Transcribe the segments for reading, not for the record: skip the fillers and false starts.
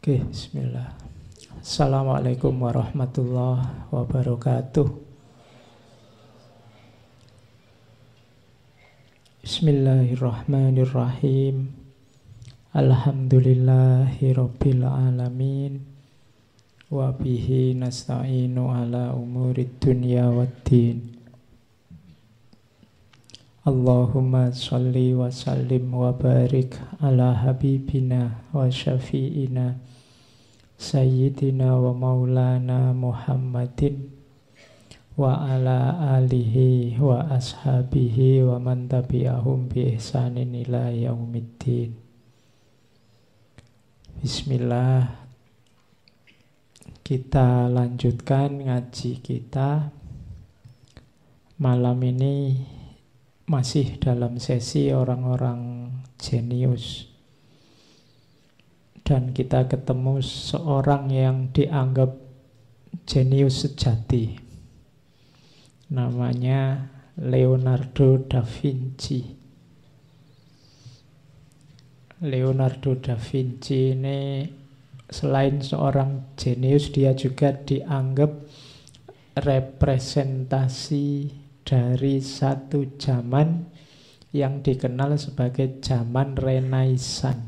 Oke, bismillah. Assalamualaikum warahmatullahi wabarakatuh. Bismillahirrahmanirrahim. Alhamdulillahi rabbil alamin. Wa bihi nasta'inu ala umurid dunya waddin. Allahumma salli wa sallim wa barik ala habibina wa syafi'ina Sayyidina wa maulana Muhammadin wa ala alihi wa ashabihi wa man tabi'ahum bi ihsanin ila yaumiddin. Bismillah. Kita lanjutkan ngaji kita. Malam ini masih dalam sesi orang-orang jenius. Dan kita ketemu seorang yang dianggap jenius sejati. Namanya Leonardo da Vinci. Leonardo da Vinci ini selain seorang jenius, dia juga dianggap representasi dari satu zaman yang dikenal sebagai zaman Renaissance.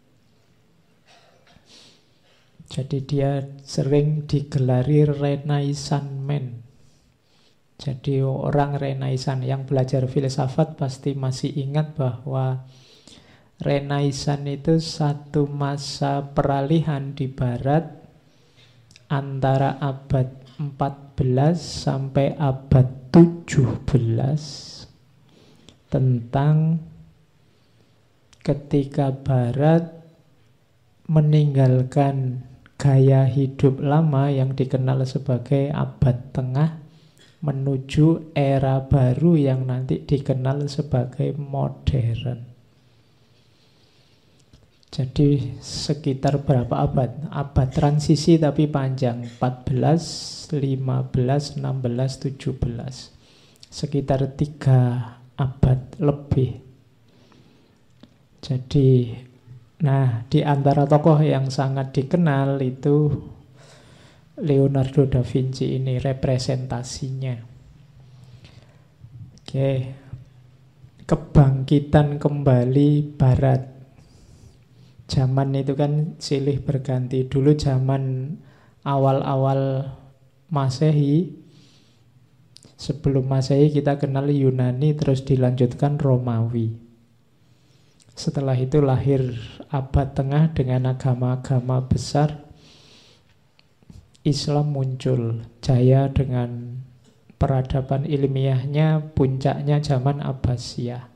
Jadi dia sering digelari Renaissance Man. Jadi orang Renaissance yang belajar filsafat pasti masih ingat bahwa Renaissance itu satu masa peralihan di barat antara abad 14 sampai abad 17 tentang ketika barat meninggalkan gaya hidup lama yang dikenal sebagai abad tengah menuju era baru yang nanti dikenal sebagai modern. Jadi sekitar berapa abad? Abad transisi tapi panjang, 14, 15, 16, 17. Sekitar 3 abad lebih. Jadi, nah di antara tokoh yang sangat dikenal itu Leonardo da Vinci ini representasinya. Oke, kebangkitan kembali barat. Zaman itu kan silih berganti. Dulu zaman awal-awal Masehi, sebelum Masehi kita kenal Yunani, terus dilanjutkan Romawi. Setelah itu lahir abad tengah dengan agama-agama besar. Islam muncul, jaya dengan peradaban ilmiahnya, puncaknya zaman Abbasiyah.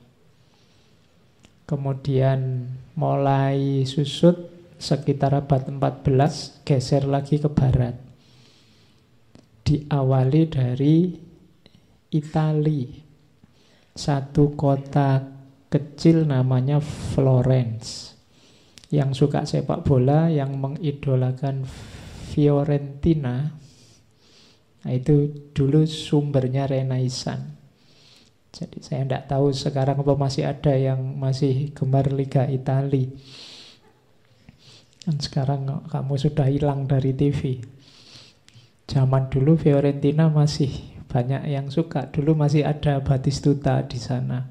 Kemudian mulai susut sekitar abad 14, geser lagi ke barat. Diawali dari Italia. Satu kota kecil namanya Florence. Yang suka sepak bola, yang mengidolakan Fiorentina. Nah, itu dulu sumbernya Renaissance. Jadi saya tidak tahu sekarang apa masih ada yang masih gemar Liga Italia. Dan sekarang kamu sudah hilang dari TV. Zaman dulu Fiorentina masih banyak yang suka. Dulu masih ada Batistuta di sana.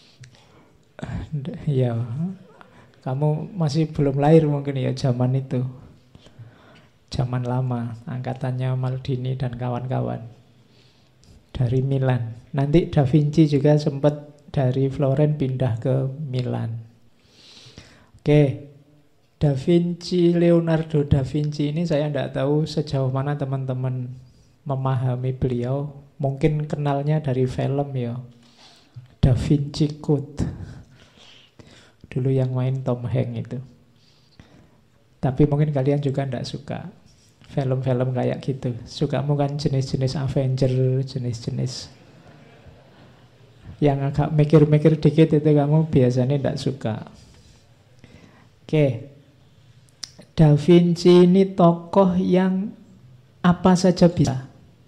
Ya, kamu masih belum lahir mungkin ya zaman itu. Zaman lama, angkatannya Maldini dan kawan-kawan. Dari Milan. Nanti Da Vinci juga sempat dari Florence pindah ke Milan. Oke, Da Vinci, Leonardo da Vinci ini saya tidak tahu sejauh mana teman-teman memahami beliau. Mungkin kenalnya dari film ya, Da Vinci Code. Dulu yang main Tom Hanks itu. Tapi mungkin kalian juga tidak suka film-film kayak gitu. Sukamu kan jenis-jenis Avenger, jenis-jenis yang agak mikir-mikir dikit itu kamu biasanya tidak suka. Oke, Da Vinci ini tokoh yang apa saja bisa.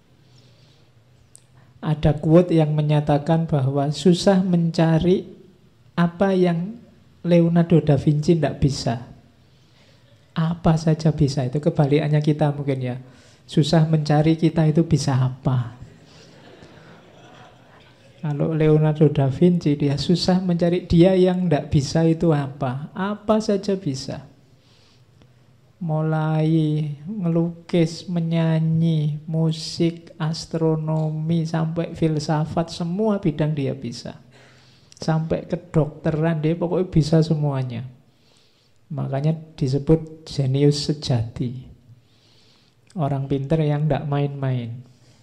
Ada quote yang menyatakan bahwa susah mencari apa yang Leonardo da Vinci tidak bisa. Apa saja bisa. Itu kebalikannya kita mungkin ya. Susah mencari, kita itu bisa apa. Kalau Leonardo da Vinci, dia susah mencari, dia yang tidak bisa itu apa. Apa saja bisa. Mulai ngelukis, menyanyi, musik, astronomi, sampai filsafat, semua bidang dia bisa. Sampai kedokteran, dia pokoknya bisa semuanya. Makanya disebut jenius sejati. Orang pinter yang tidak main-main.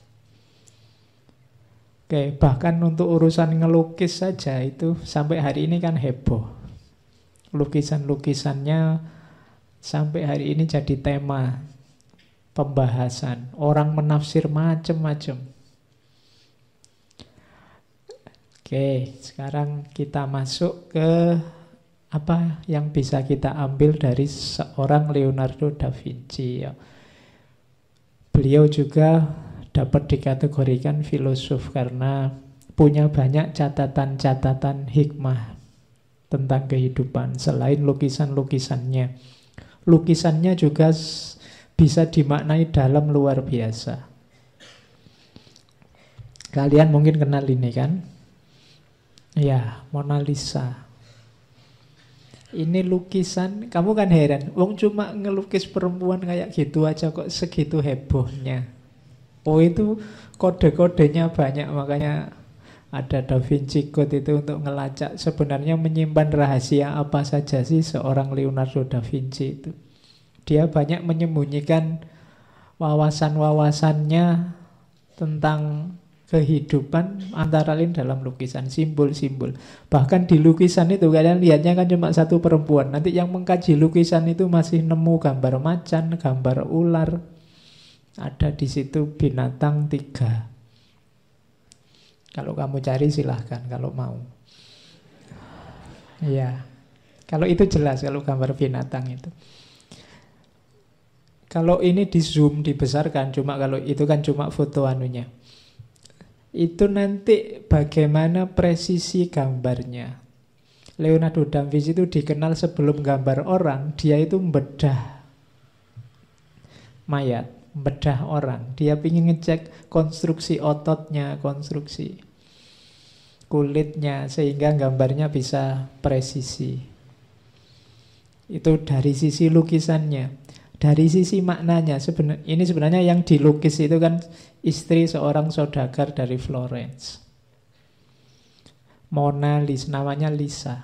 Oke, bahkan untuk urusan ngelukis saja itu sampai hari ini kan heboh. Lukisan-lukisannya sampai hari ini jadi tema pembahasan. Orang menafsir macam-macam. Oke, sekarang kita masuk ke apa yang bisa kita ambil dari seorang Leonardo da Vinci. Beliau juga dapat dikategorikan filosof karena punya banyak catatan-catatan hikmah tentang kehidupan selain lukisan-lukisannya. Lukisannya juga bisa dimaknai dalam luar biasa. Kalian mungkin kenal ini kan? Ya, Mona Lisa. Ini lukisan, kamu kan heran, wong cuma ngelukis perempuan kayak gitu aja kok segitu hebohnya. Oh, itu kode-kodenya banyak, makanya ada Da Vinci Code itu untuk ngelacak sebenarnya menyimpan rahasia apa saja sih seorang Leonardo da Vinci itu. Dia banyak menyembunyikan wawasan-wawasannya tentang kehidupan antara lain dalam lukisan, simbol-simbol. Bahkan di lukisan itu kalian lihatnya kan cuma satu perempuan. Nanti yang mengkaji lukisan itu masih nemu gambar macan, gambar ular. Ada di situ binatang 3. Kalau kamu cari silahkan kalau mau. Iya. Kalau itu jelas kalau gambar binatang itu. Kalau ini di zoom dibesarkan, cuma kalau itu kan cuma foto anunya. Itu nanti bagaimana presisi gambarnya. Leonardo da Vinci itu dikenal sebelum gambar orang, dia itu membedah mayat, membedah orang. Dia ingin ngecek konstruksi ototnya, konstruksi kulitnya, sehingga gambarnya bisa presisi. Itu dari sisi lukisannya. Dari sisi maknanya, ini sebenarnya yang dilukis itu kan istri seorang saudagar dari Florence. Mona Lisa, namanya Lisa.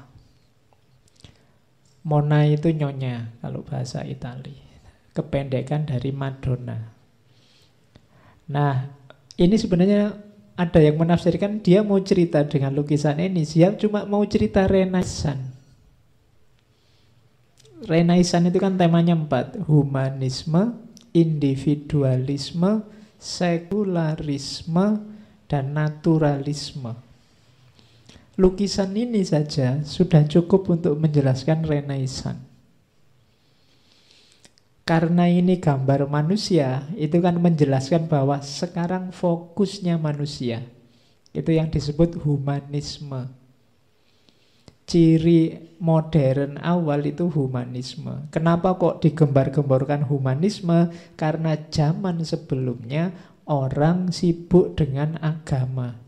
Mona itu nyonya kalau bahasa Itali. Kependekan dari Madonna. Nah, ini sebenarnya ada yang menafsirkan dia mau cerita dengan lukisan ini, dia cuma mau cerita Renaissance. Renaissance itu kan temanya 4. Humanisme, individualisme, sekularisme, dan naturalisme. Lukisan ini saja sudah cukup untuk menjelaskan Renaissance. Karena ini gambar manusia, itu kan menjelaskan bahwa sekarang fokusnya manusia. Itu yang disebut humanisme. Ciri modern awal itu humanisme. Kenapa kok digembar-gemborkan humanisme? Karena zaman sebelumnya orang sibuk dengan agama.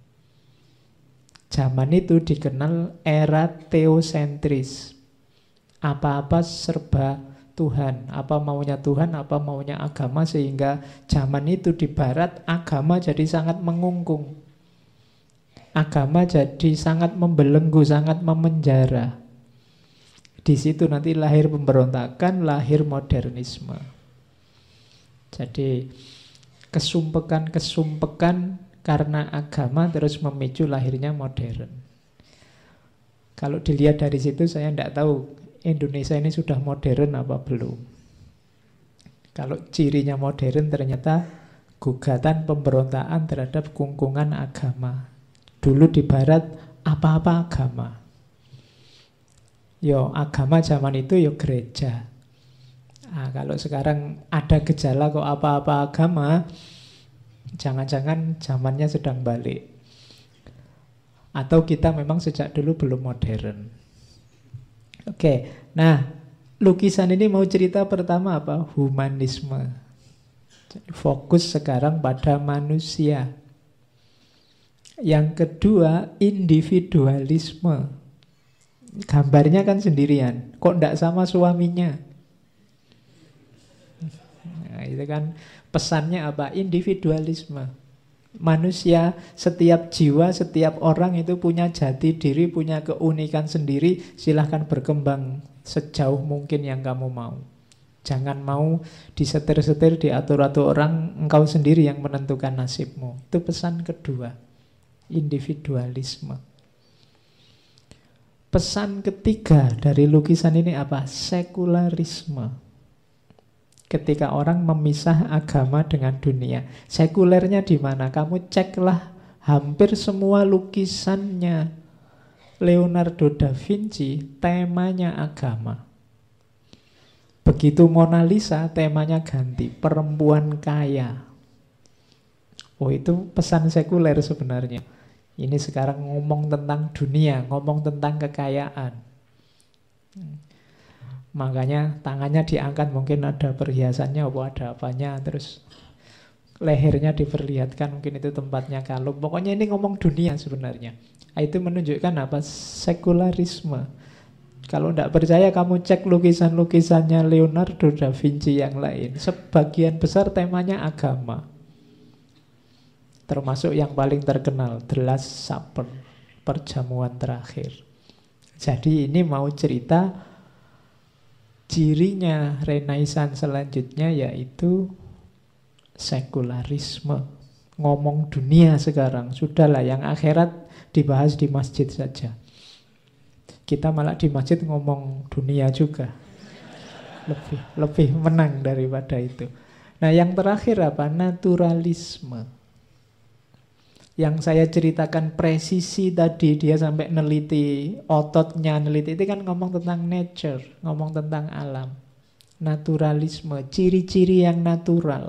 Zaman itu dikenal era teosentris. Apa-apa serba Tuhan. Apa maunya Tuhan, apa maunya agama. Sehingga zaman itu di barat agama jadi sangat mengungkung. Agama jadi sangat membelenggu, sangat memenjara. Di situ nanti lahir pemberontakan, lahir modernisme. Jadi kesumpekan-kesumpekan karena agama terus memicu lahirnya modern. Kalau dilihat dari situ saya tidak tahu Indonesia ini sudah modern apa belum. Kalau cirinya modern ternyata gugatan pemberontakan terhadap kungkungan agama. Dulu di barat apa-apa agama. Yo agama zaman itu yo gereja. Nah, kalau sekarang ada gejala kok apa-apa agama, jangan-jangan zamannya sedang balik. Atau kita memang sejak dulu belum modern. Oke, nah lukisan ini mau cerita pertama apa? Humanisme. Jadi fokus sekarang pada manusia. Yang kedua, individualisme. Gambarnya kan sendirian. Kok enggak sama suaminya? Nah, itu kan pesannya apa? Individualisme. Manusia, setiap jiwa, setiap orang itu punya jati diri, punya keunikan sendiri. Silahkan berkembang sejauh mungkin yang kamu mau. Jangan mau disetir-setir, diatur-atur orang, engkau sendiri yang menentukan nasibmu. Itu pesan kedua, individualisme. Pesan ketiga dari lukisan ini apa? Sekularisme. Ketika orang memisah agama dengan dunia. Sekulernya di mana? Kamu ceklah hampir semua lukisannya Leonardo da Vinci, temanya agama. Begitu Mona Lisa, temanya ganti, perempuan kaya. Oh, itu pesan sekuler sebenarnya. Ini sekarang ngomong tentang dunia, ngomong tentang kekayaan. Makanya tangannya diangkat, mungkin ada perhiasannya, ada apanya, terus lehernya diperlihatkan, mungkin itu tempatnya kalung. Pokoknya ini ngomong dunia sebenarnya. Itu menunjukkan apa? Sekularisme. Kalau tidak percaya, kamu cek lukisan-lukisannya Leonardo da Vinci yang lain. Sebagian besar temanya agama. Termasuk yang paling terkenal, The Last Supper, perjamuan terakhir. Jadi ini mau cerita cirinya Renaissance selanjutnya, yaitu sekularisme. Ngomong dunia sekarang. Sudahlah, yang akhirat dibahas di masjid saja. Kita malah di masjid ngomong dunia juga. Lebih menang daripada itu. Nah, yang terakhir apa? Naturalisme. Yang saya ceritakan presisi tadi, dia sampai neliti ototnya, neliti itu kan ngomong tentang nature, ngomong tentang alam. Naturalisme, ciri-ciri yang natural.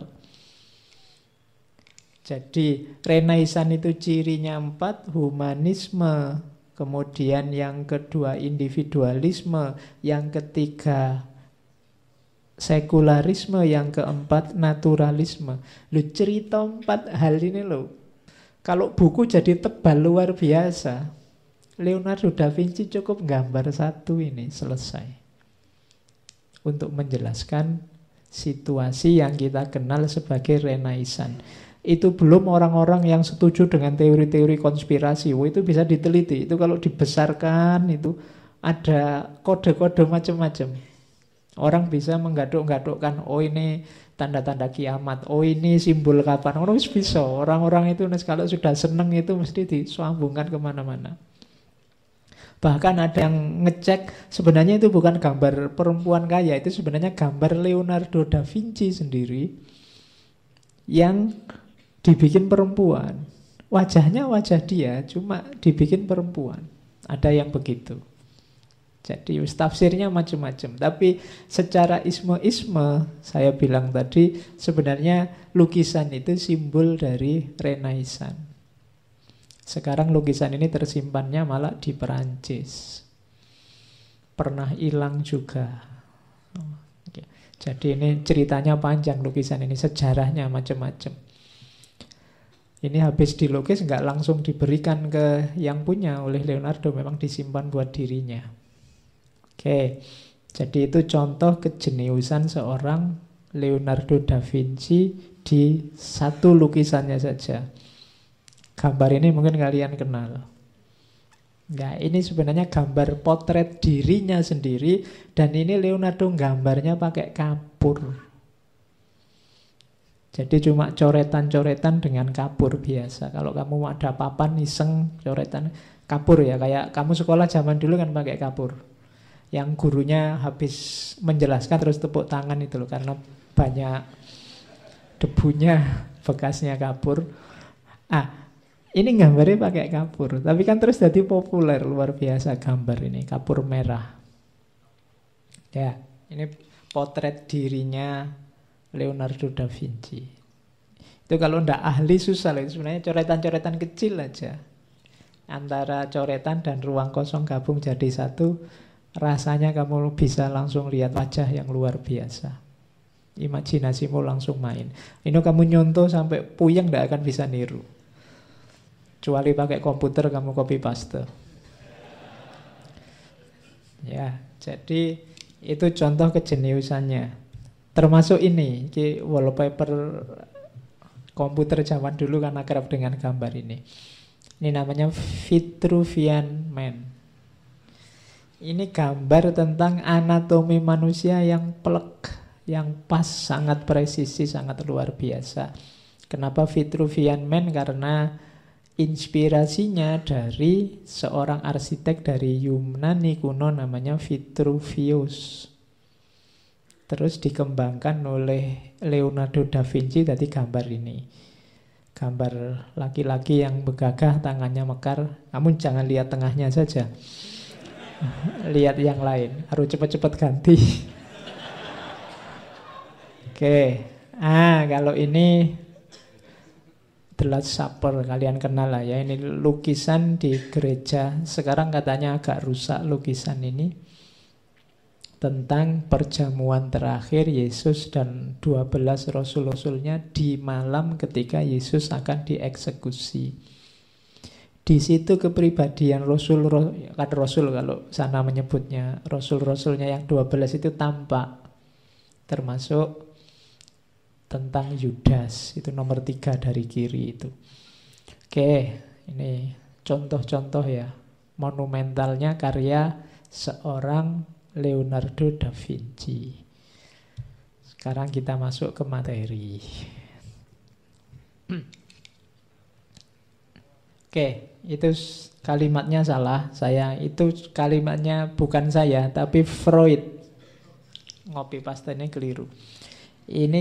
Jadi Renaissance itu cirinya 4, humanisme, kemudian yang kedua individualisme, yang ketiga sekularisme, yang keempat naturalisme. Lu cerita 4 hal ini lo, kalau buku jadi tebal luar biasa. Leonardo da Vinci cukup gambar 1 ini selesai untuk menjelaskan situasi yang kita kenal sebagai Renaissance. Itu belum orang-orang yang setuju dengan teori-teori konspirasi. Itu bisa diteliti. Itu kalau dibesarkan itu ada kode-kode macam-macam. Orang bisa menggaduk-gadukkan, oh ini tanda-tanda kiamat, oh ini simbol kapan. Orang bisa. Orang-orang itu kalau sudah seneng itu mesti disambungkan kemana-mana. Bahkan ada yang ngecek, sebenarnya itu bukan gambar perempuan kaya, itu sebenarnya gambar Leonardo da Vinci sendiri yang dibikin perempuan. Wajahnya wajah dia, cuma dibikin perempuan. Ada yang begitu. Jadi tafsirnya macam-macam. Tapi secara isme-isme, saya bilang tadi, sebenarnya lukisan itu simbol dari Renaissance. Sekarang lukisan ini tersimpannya malah di Perancis. Pernah hilang juga. Jadi ini ceritanya panjang lukisan ini, sejarahnya macam-macam. Ini habis dilukis nggak langsung diberikan ke yang punya oleh Leonardo, memang disimpan buat dirinya. Oke, jadi itu contoh kejeniusan seorang Leonardo da Vinci di 1 lukisannya saja. Gambar ini mungkin kalian kenal. Nah, ini sebenarnya gambar potret dirinya sendiri, dan ini Leonardo gambarnya pakai kapur. Jadi cuma coretan-coretan dengan kapur biasa. Kalau kamu ada papan iseng coretan kapur ya, kayak kamu sekolah zaman dulu kan pakai kapur. Yang gurunya habis menjelaskan terus tepuk tangan itu loh, karena banyak debunya, bekasnya kapur. Ini gambarnya pakai kapur, tapi kan terus jadi populer luar biasa gambar ini, kapur merah. Ya, ini potret dirinya Leonardo da Vinci. Itu kalau ndak ahli susah loh. Itu sebenarnya coretan-coretan kecil aja. Antara coretan dan ruang kosong gabung jadi 1. Rasanya kamu bisa langsung lihat wajah yang luar biasa. Imajinasimu langsung main. Ini kamu nyontoh sampai puyeng tidak akan bisa niru. Kecuali pakai komputer kamu copy paste. Ya, jadi itu contoh kejeniusannya. Termasuk ini, wallpaper komputer zaman dulu kan akrab dengan gambar ini. Ini namanya Vitruvian Man. Ini gambar tentang anatomi manusia yang plek, yang pas, sangat presisi, sangat luar biasa. Kenapa Vitruvian Man? Karena inspirasinya dari seorang arsitek dari Yunani kuno namanya Vitruvius. Terus dikembangkan oleh Leonardo da Vinci, tadi gambar ini. Gambar laki-laki yang begagah, tangannya mekar. Kamu jangan lihat tengahnya saja. Lihat yang lain, harus cepat-cepat ganti. Oke. Kalau ini The Last Supper, kalian kenal lah ya. Ini lukisan di gereja. Sekarang katanya agak rusak lukisan ini. Tentang perjamuan terakhir Yesus dan 12 rasul-rasulnya di malam ketika Yesus akan dieksekusi. Di situ kepribadian rasul kalau sana menyebutnya rasul-rasulnya yang 12 itu tampak. Termasuk tentang Yudas, itu nomor 3 dari kiri itu. Oke, ini contoh-contoh ya monumentalnya karya seorang Leonardo da Vinci. Sekarang kita masuk ke materi. Oke, itu kalimatnya salah. Itu kalimatnya bukan saya, tapi Freud. Ngopi pastanya keliru. Ini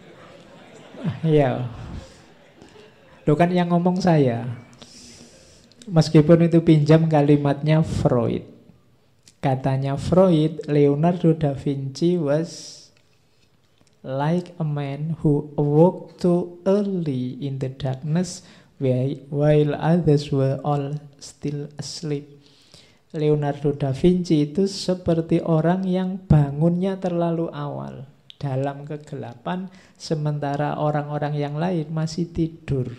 ya. Loh kan yang ngomong saya. Meskipun itu pinjam kalimatnya Freud. Katanya Freud, Leonardo da Vinci was like a man who awoke too early in the darkness while others were all still asleep. Leonardo da Vinci itu seperti orang yang bangunnya terlalu awal dalam kegelapan, sementara orang-orang yang lain masih tidur.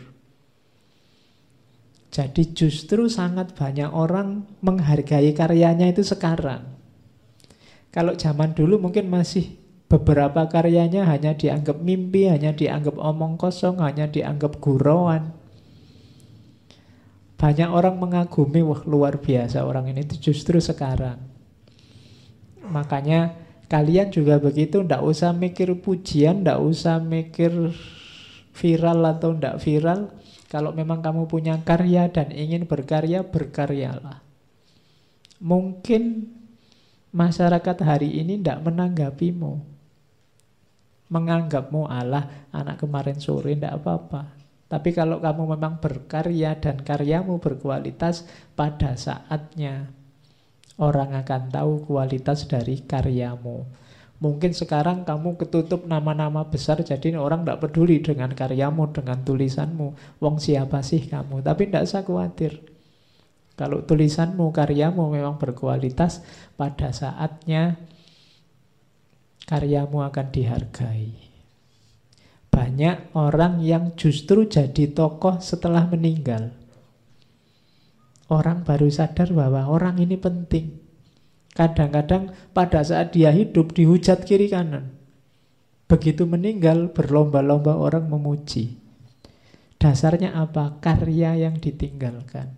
Jadi justru sangat banyak orang menghargai karyanya itu sekarang. Kalau zaman dulu mungkin masih beberapa karyanya hanya dianggap mimpi, hanya dianggap omong kosong, hanya dianggap gurauan. Banyak orang mengagumi, wah luar biasa orang ini, itu justru sekarang. Makanya kalian juga begitu, ndak usah mikir pujian, ndak usah mikir viral atau ndak viral. Kalau memang kamu punya karya dan ingin berkarya, berkaryalah. Mungkin masyarakat hari ini ndak menanggapimu, menganggapmu alah anak kemarin sore, ndak apa-apa. Tapi kalau kamu memang berkarya dan karyamu berkualitas, pada saatnya orang akan tahu kualitas dari karyamu. Mungkin sekarang kamu ketutup nama-nama besar, jadi orang tidak peduli dengan karyamu, dengan tulisanmu. Wong siapa sih kamu? Tapi tidak usah khawatir. Kalau tulisanmu, karyamu memang berkualitas, pada saatnya karyamu akan dihargai. Banyak orang yang justru jadi tokoh setelah meninggal. Orang baru sadar bahwa orang ini penting. Kadang-kadang pada saat dia hidup dihujat kiri kanan. Begitu meninggal berlomba-lomba orang memuji. Dasarnya apa? Karya yang ditinggalkan.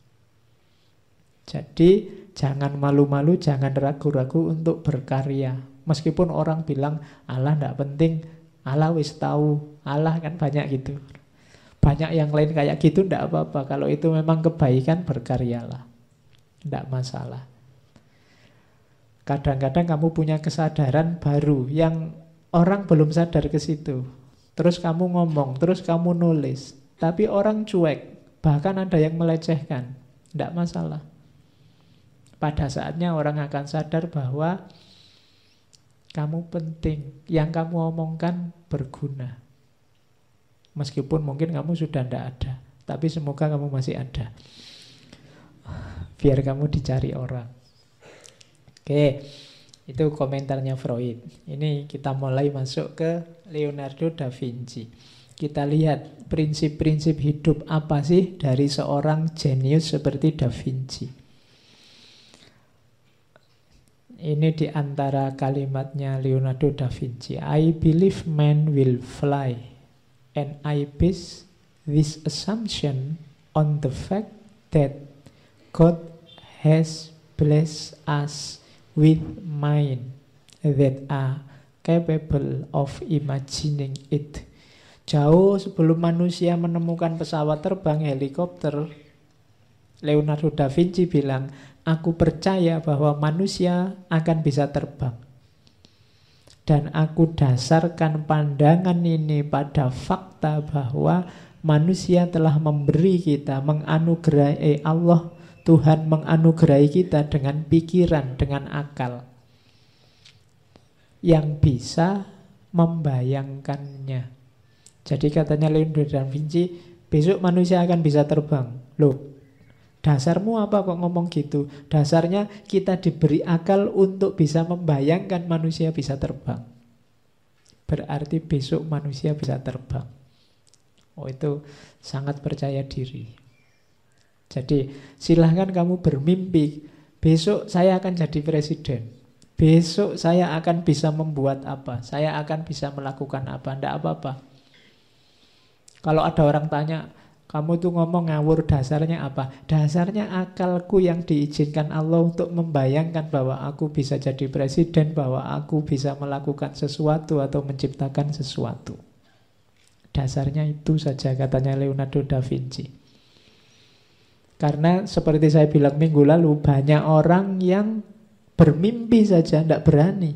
Jadi jangan malu-malu, jangan ragu-ragu untuk berkarya. Meskipun orang bilang Allah tidak penting, Allah wis tahu, Allah kan banyak gitu. Banyak yang lain kayak gitu, tidak apa-apa. Kalau itu memang kebaikan, berkaryalah. Tidak masalah. Kadang-kadang kamu punya kesadaran baru yang orang belum sadar ke situ. Terus kamu ngomong, terus kamu nulis. Tapi orang cuek, bahkan ada yang melecehkan. Tidak masalah. Pada saatnya orang akan sadar bahwa kamu penting. Yang kamu omongkan berguna. Meskipun mungkin kamu sudah tidak ada. Tapi semoga kamu masih ada. Biar kamu dicari orang. Oke, itu komentarnya Freud. Ini kita mulai masuk ke Leonardo da Vinci. Kita lihat prinsip-prinsip hidup apa sih dari seorang jenius seperti Da Vinci. Ini di antara kalimatnya Leonardo da Vinci. I believe man will fly, and I base this assumption on the fact that God has blessed us with mind that are capable of imagining it. Jauh sebelum manusia menemukan pesawat terbang, helikopter, Leonardo da Vinci bilang, aku percaya bahwa manusia akan bisa terbang. Dan aku dasarkan pandangan ini pada fakta bahwa manusia telah memberi kita, menganugerahi Allah, Tuhan menganugerahi kita dengan pikiran, dengan akal yang bisa membayangkannya. Jadi katanya Leonardo da Vinci, besok manusia akan bisa terbang. Loh, dasarmu apa kok ngomong gitu? Dasarnya kita diberi akal untuk bisa membayangkan manusia bisa terbang. Berarti besok manusia bisa terbang. Oh, itu sangat percaya diri. Jadi silahkan kamu bermimpi, besok saya akan jadi presiden, besok saya akan bisa membuat apa, saya akan bisa melakukan apa, tidak apa-apa. Kalau ada orang tanya, kamu tuh ngomong ngawur, dasarnya apa? Dasarnya akalku yang diizinkan Allah untuk membayangkan bahwa aku bisa jadi presiden, bahwa aku bisa melakukan sesuatu atau menciptakan sesuatu. Dasarnya itu saja, katanya Leonardo da Vinci. Karena seperti saya bilang minggu lalu, banyak orang yang bermimpi saja, tidak berani.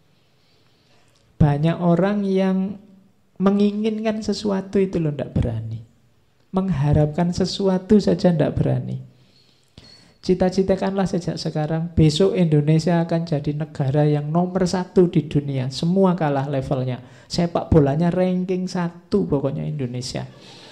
Banyak orang yang menginginkan sesuatu itu loh, tidak berani. Mengharapkan sesuatu saja tidak berani. Cita-citakanlah sejak sekarang, besok Indonesia akan jadi negara yang nomor 1 di dunia. Semua kalah levelnya. Sepak bolanya ranking 1 pokoknya Indonesia.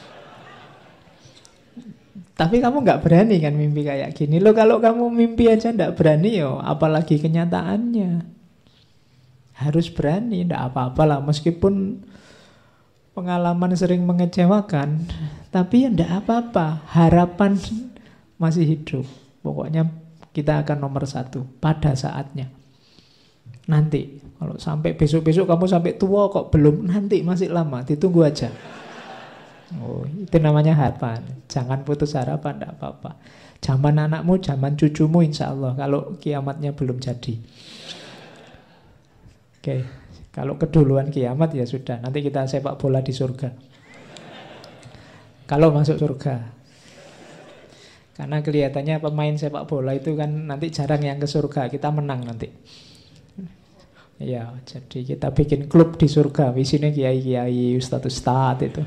Tapi kamu nggak berani kan mimpi kayak gini. Loh, kalau kamu mimpi aja nggak berani, yo, apalagi kenyataannya. Harus berani, nggak apa-apalah. Meskipun pengalaman sering mengecewakan, tapi ya nggak apa-apa. Harapan masih hidup. Pokoknya kita akan nomor 1 pada saatnya. Nanti, kalau sampai besok-besok kamu sampai tua kok belum, nanti masih lama, ditunggu aja. Oh, itu namanya harapan. Jangan putus harapan, tidak apa-apa. Zaman anakmu, zaman cucumu insya Allah, kalau kiamatnya belum jadi. Oke, kalau keduluan kiamat ya sudah, nanti kita sepak bola di surga. Kalau masuk surga. Karena kelihatannya pemain sepak bola itu kan nanti jarang yang ke surga, kita menang nanti. Ya, jadi kita bikin klub di surga, isinya kiai-kiai, ustadz-ustadz itu.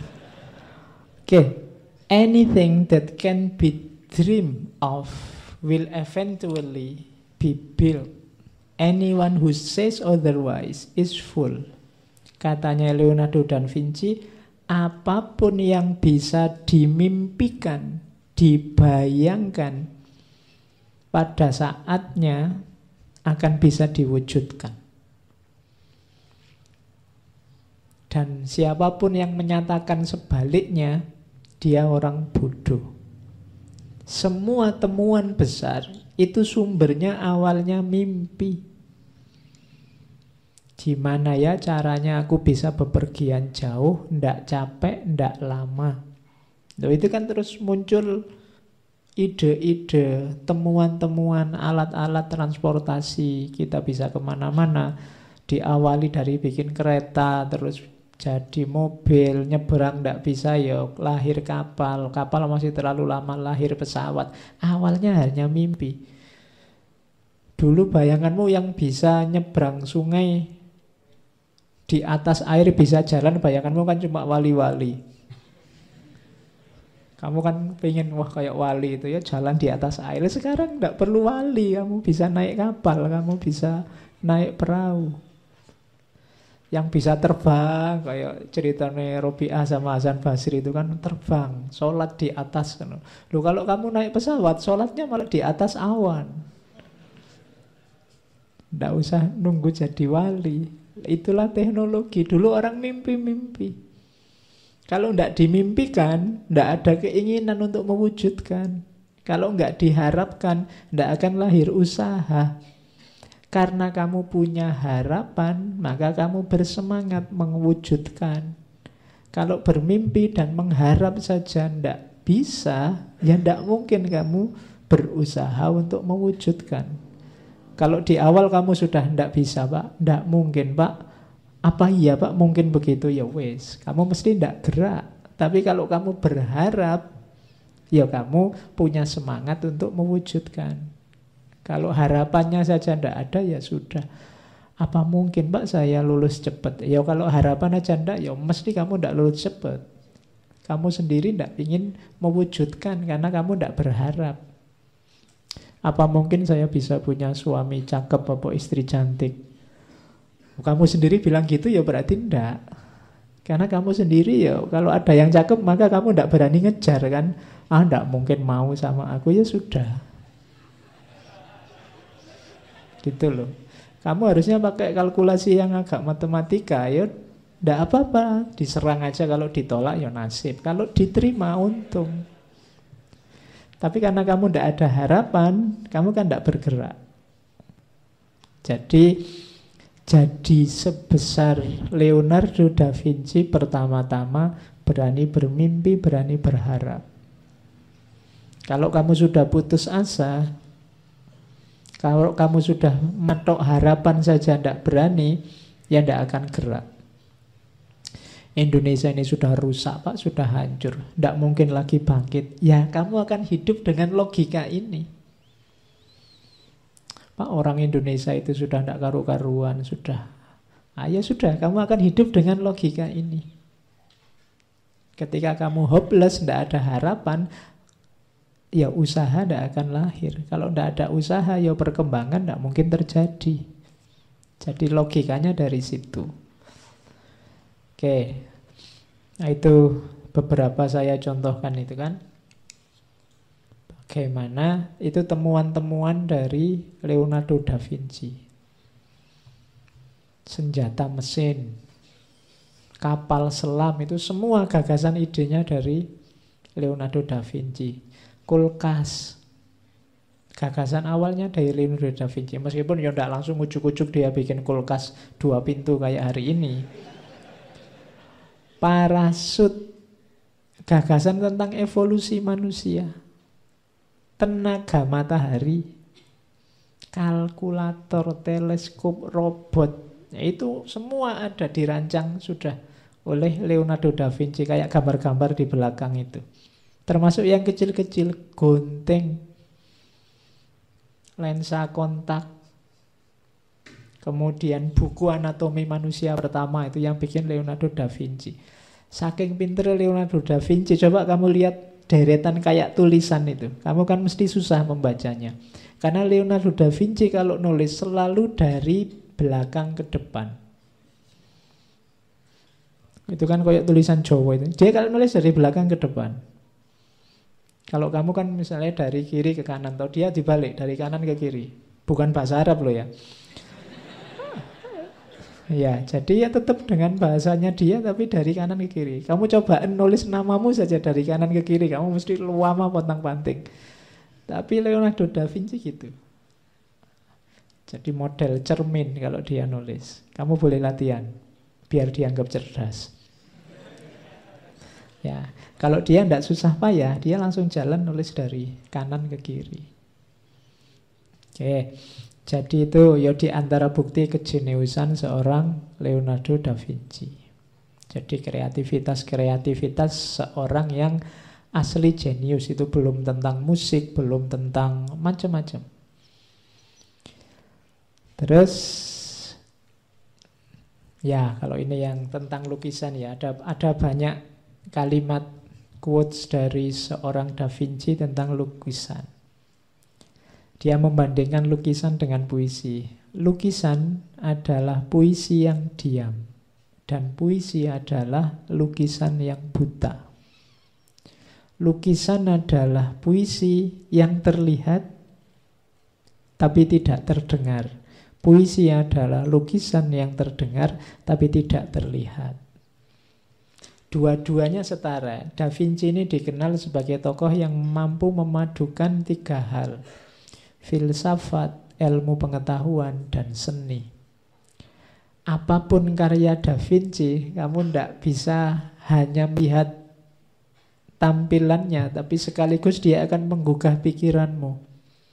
Anything that can be dreamed of will eventually be built. Anyone who says otherwise is fool. Katanya Leonardo da Vinci, apapun yang bisa dimimpikan, dibayangkan, pada saatnya akan bisa diwujudkan. Dan siapapun yang menyatakan sebaliknya, dia orang bodoh. Semua temuan besar itu sumbernya awalnya mimpi. Gimana ya caranya aku bisa bepergian jauh, ndak capek, ndak lama. Loh, itu kan terus muncul ide-ide, temuan-temuan, alat-alat transportasi. Kita bisa kemana-mana. Diawali dari bikin kereta, terus jadi mobil, nyeberang ndak bisa, ya lahir kapal. Kapal masih terlalu lama, lahir pesawat. Awalnya hanya mimpi. Dulu bayanganmu yang bisa nyebrang sungai, di atas air bisa jalan, bayanganmu kan cuma wali-wali. Kamu kan pengen, wah kayak wali itu ya, jalan di atas air. Sekarang nggak perlu wali, kamu bisa naik kapal, kamu bisa naik perahu. Yang bisa terbang, kayak ceritanya Robi'ah sama Hasan Basri itu kan terbang, sholat di atas. Loh, kalau kamu naik pesawat, sholatnya malah di atas awan. Nggak usah nunggu jadi wali. Itulah teknologi. Dulu orang mimpi-mimpi. Kalau nggak dimimpikan, nggak ada keinginan untuk mewujudkan. Kalau nggak diharapkan, nggak akan lahir usaha. Karena kamu punya harapan, maka kamu bersemangat mewujudkan. Kalau bermimpi dan mengharap saja ndak bisa, ya ndak mungkin kamu berusaha untuk mewujudkan. Kalau di awal kamu sudah ndak bisa, Pak, ndak mungkin, Pak. Apa iya, Pak, mungkin begitu? Ya wes, kamu mesti ndak gerak. Tapi kalau kamu berharap, ya kamu punya semangat untuk mewujudkan. Kalau harapannya saja ndak ada, ya sudah. Apa mungkin, Pak, saya lulus cepat? Ya kalau harapan aja ndak, ya mesti kamu ndak lulus cepat. Kamu sendiri ndak ingin mewujudkan karena kamu ndak berharap. Apa mungkin saya bisa punya suami cakep atau istri cantik? Kamu sendiri bilang gitu, ya berarti ndak. Karena kamu sendiri ya, kalau ada yang cakep maka kamu ndak berani ngejar kan. Ah, ndak mungkin mau sama aku, ya sudah. Gitu loh. Kamu harusnya pakai kalkulasi yang agak matematika, ya ndak apa-apa. Diserang aja, kalau ditolak ya nasib. Kalau diterima untung. Tapi karena kamu ndak ada harapan, kamu kan ndak bergerak. Jadi sebesar Leonardo da Vinci pertama-tama berani bermimpi, berani berharap. Kalau kamu sudah putus asa, kalau kamu sudah matok harapan saja tidak berani, ya tidak akan gerak. Indonesia ini sudah rusak, Pak, sudah hancur, tidak mungkin lagi bangkit. Ya, kamu akan hidup dengan logika ini. Pak, orang Indonesia itu sudah tidak karu-karuan, sudah. Ya sudah, kamu akan hidup dengan logika ini. Ketika kamu hopeless, tidak ada harapan, ya usaha tidak akan lahir. Kalau tidak ada usaha, ya perkembangan tidak mungkin terjadi. Jadi logikanya dari situ. Oke, nah itu beberapa saya contohkan itu kan. Bagaimana itu temuan-temuan dari Leonardo da Vinci. Senjata mesin, kapal selam, itu semua gagasan idenya dari Leonardo da Vinci. Kulkas, gagasan awalnya dari Leonardo da Vinci. Meskipun ya tidak langsung ujuk-ujuk dia bikin kulkas 2 pintu kayak hari ini. Parasut, gagasan tentang evolusi manusia. Tenaga matahari, kalkulator, teleskop, robot, itu semua ada dirancang sudah oleh Leonardo da Vinci, kayak gambar-gambar di belakang itu. Termasuk yang kecil-kecil, gunting, lensa kontak, kemudian buku anatomi manusia pertama itu yang bikin Leonardo da Vinci. Saking pinter Leonardo da Vinci, coba kamu lihat deretan kayak tulisan itu. Kamu kan mesti susah membacanya. Karena Leonardo da Vinci kalau nulis selalu dari belakang ke depan. Itu kan kayak tulisan Jawa itu. Dia kalau nulis dari belakang ke depan. Kalau kamu kan misalnya dari kiri ke kanan, atau dia dibalik dari kanan ke kiri. Bukan bahasa Arab loh ya. Ya, jadi ya tetap dengan bahasanya dia, tapi dari kanan ke kiri. Kamu coba nulis namamu saja dari kanan ke kiri, kamu mesti lama pontang-panting. Tapi Leonardo da Vinci gitu. Jadi model cermin kalau dia nulis. Kamu boleh latihan, biar dianggap cerdas. Ya, kalau dia tidak susah payah, dia langsung jalan nulis dari kanan ke kiri. Oke. Jadi itu ya di antara bukti kejeniusan seorang Leonardo da Vinci. Jadi kreativitas seorang yang asli jenius, itu belum tentang musik, belum tentang macam-macam. Terus ya kalau ini yang tentang lukisan ya, ada banyak kalimat quotes dari seorang Da Vinci tentang lukisan. Dia membandingkan lukisan dengan puisi. Lukisan adalah puisi yang diam, dan puisi adalah lukisan yang buta. Lukisan adalah puisi yang terlihat tapi tidak terdengar. Puisi adalah lukisan yang terdengar tapi tidak terlihat. Dua-duanya setara. Da Vinci ini dikenal sebagai tokoh yang mampu memadukan tiga hal: filsafat, ilmu pengetahuan, dan seni. Apapun karya Da Vinci, kamu tidak bisa hanya melihat tampilannya, tapi sekaligus dia akan menggugah pikiranmu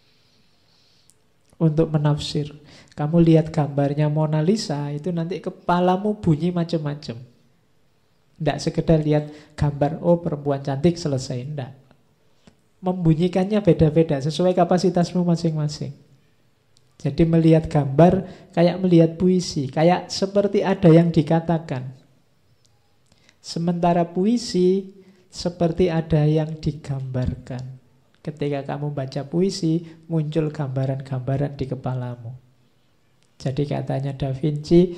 untuk menafsir. Kamu lihat gambarnya Mona Lisa, itu nanti kepalamu bunyi macam-macam. Tidak sekedar lihat gambar, oh perempuan cantik, selesai. Tidak. Membunyikannya beda-beda, sesuai kapasitasmu masing-masing. Jadi melihat gambar kayak melihat puisi, kayak seperti ada yang dikatakan. Sementara puisi seperti ada yang digambarkan. Ketika kamu baca puisi, muncul gambaran-gambaran di kepalamu. Jadi katanya Da Vinci,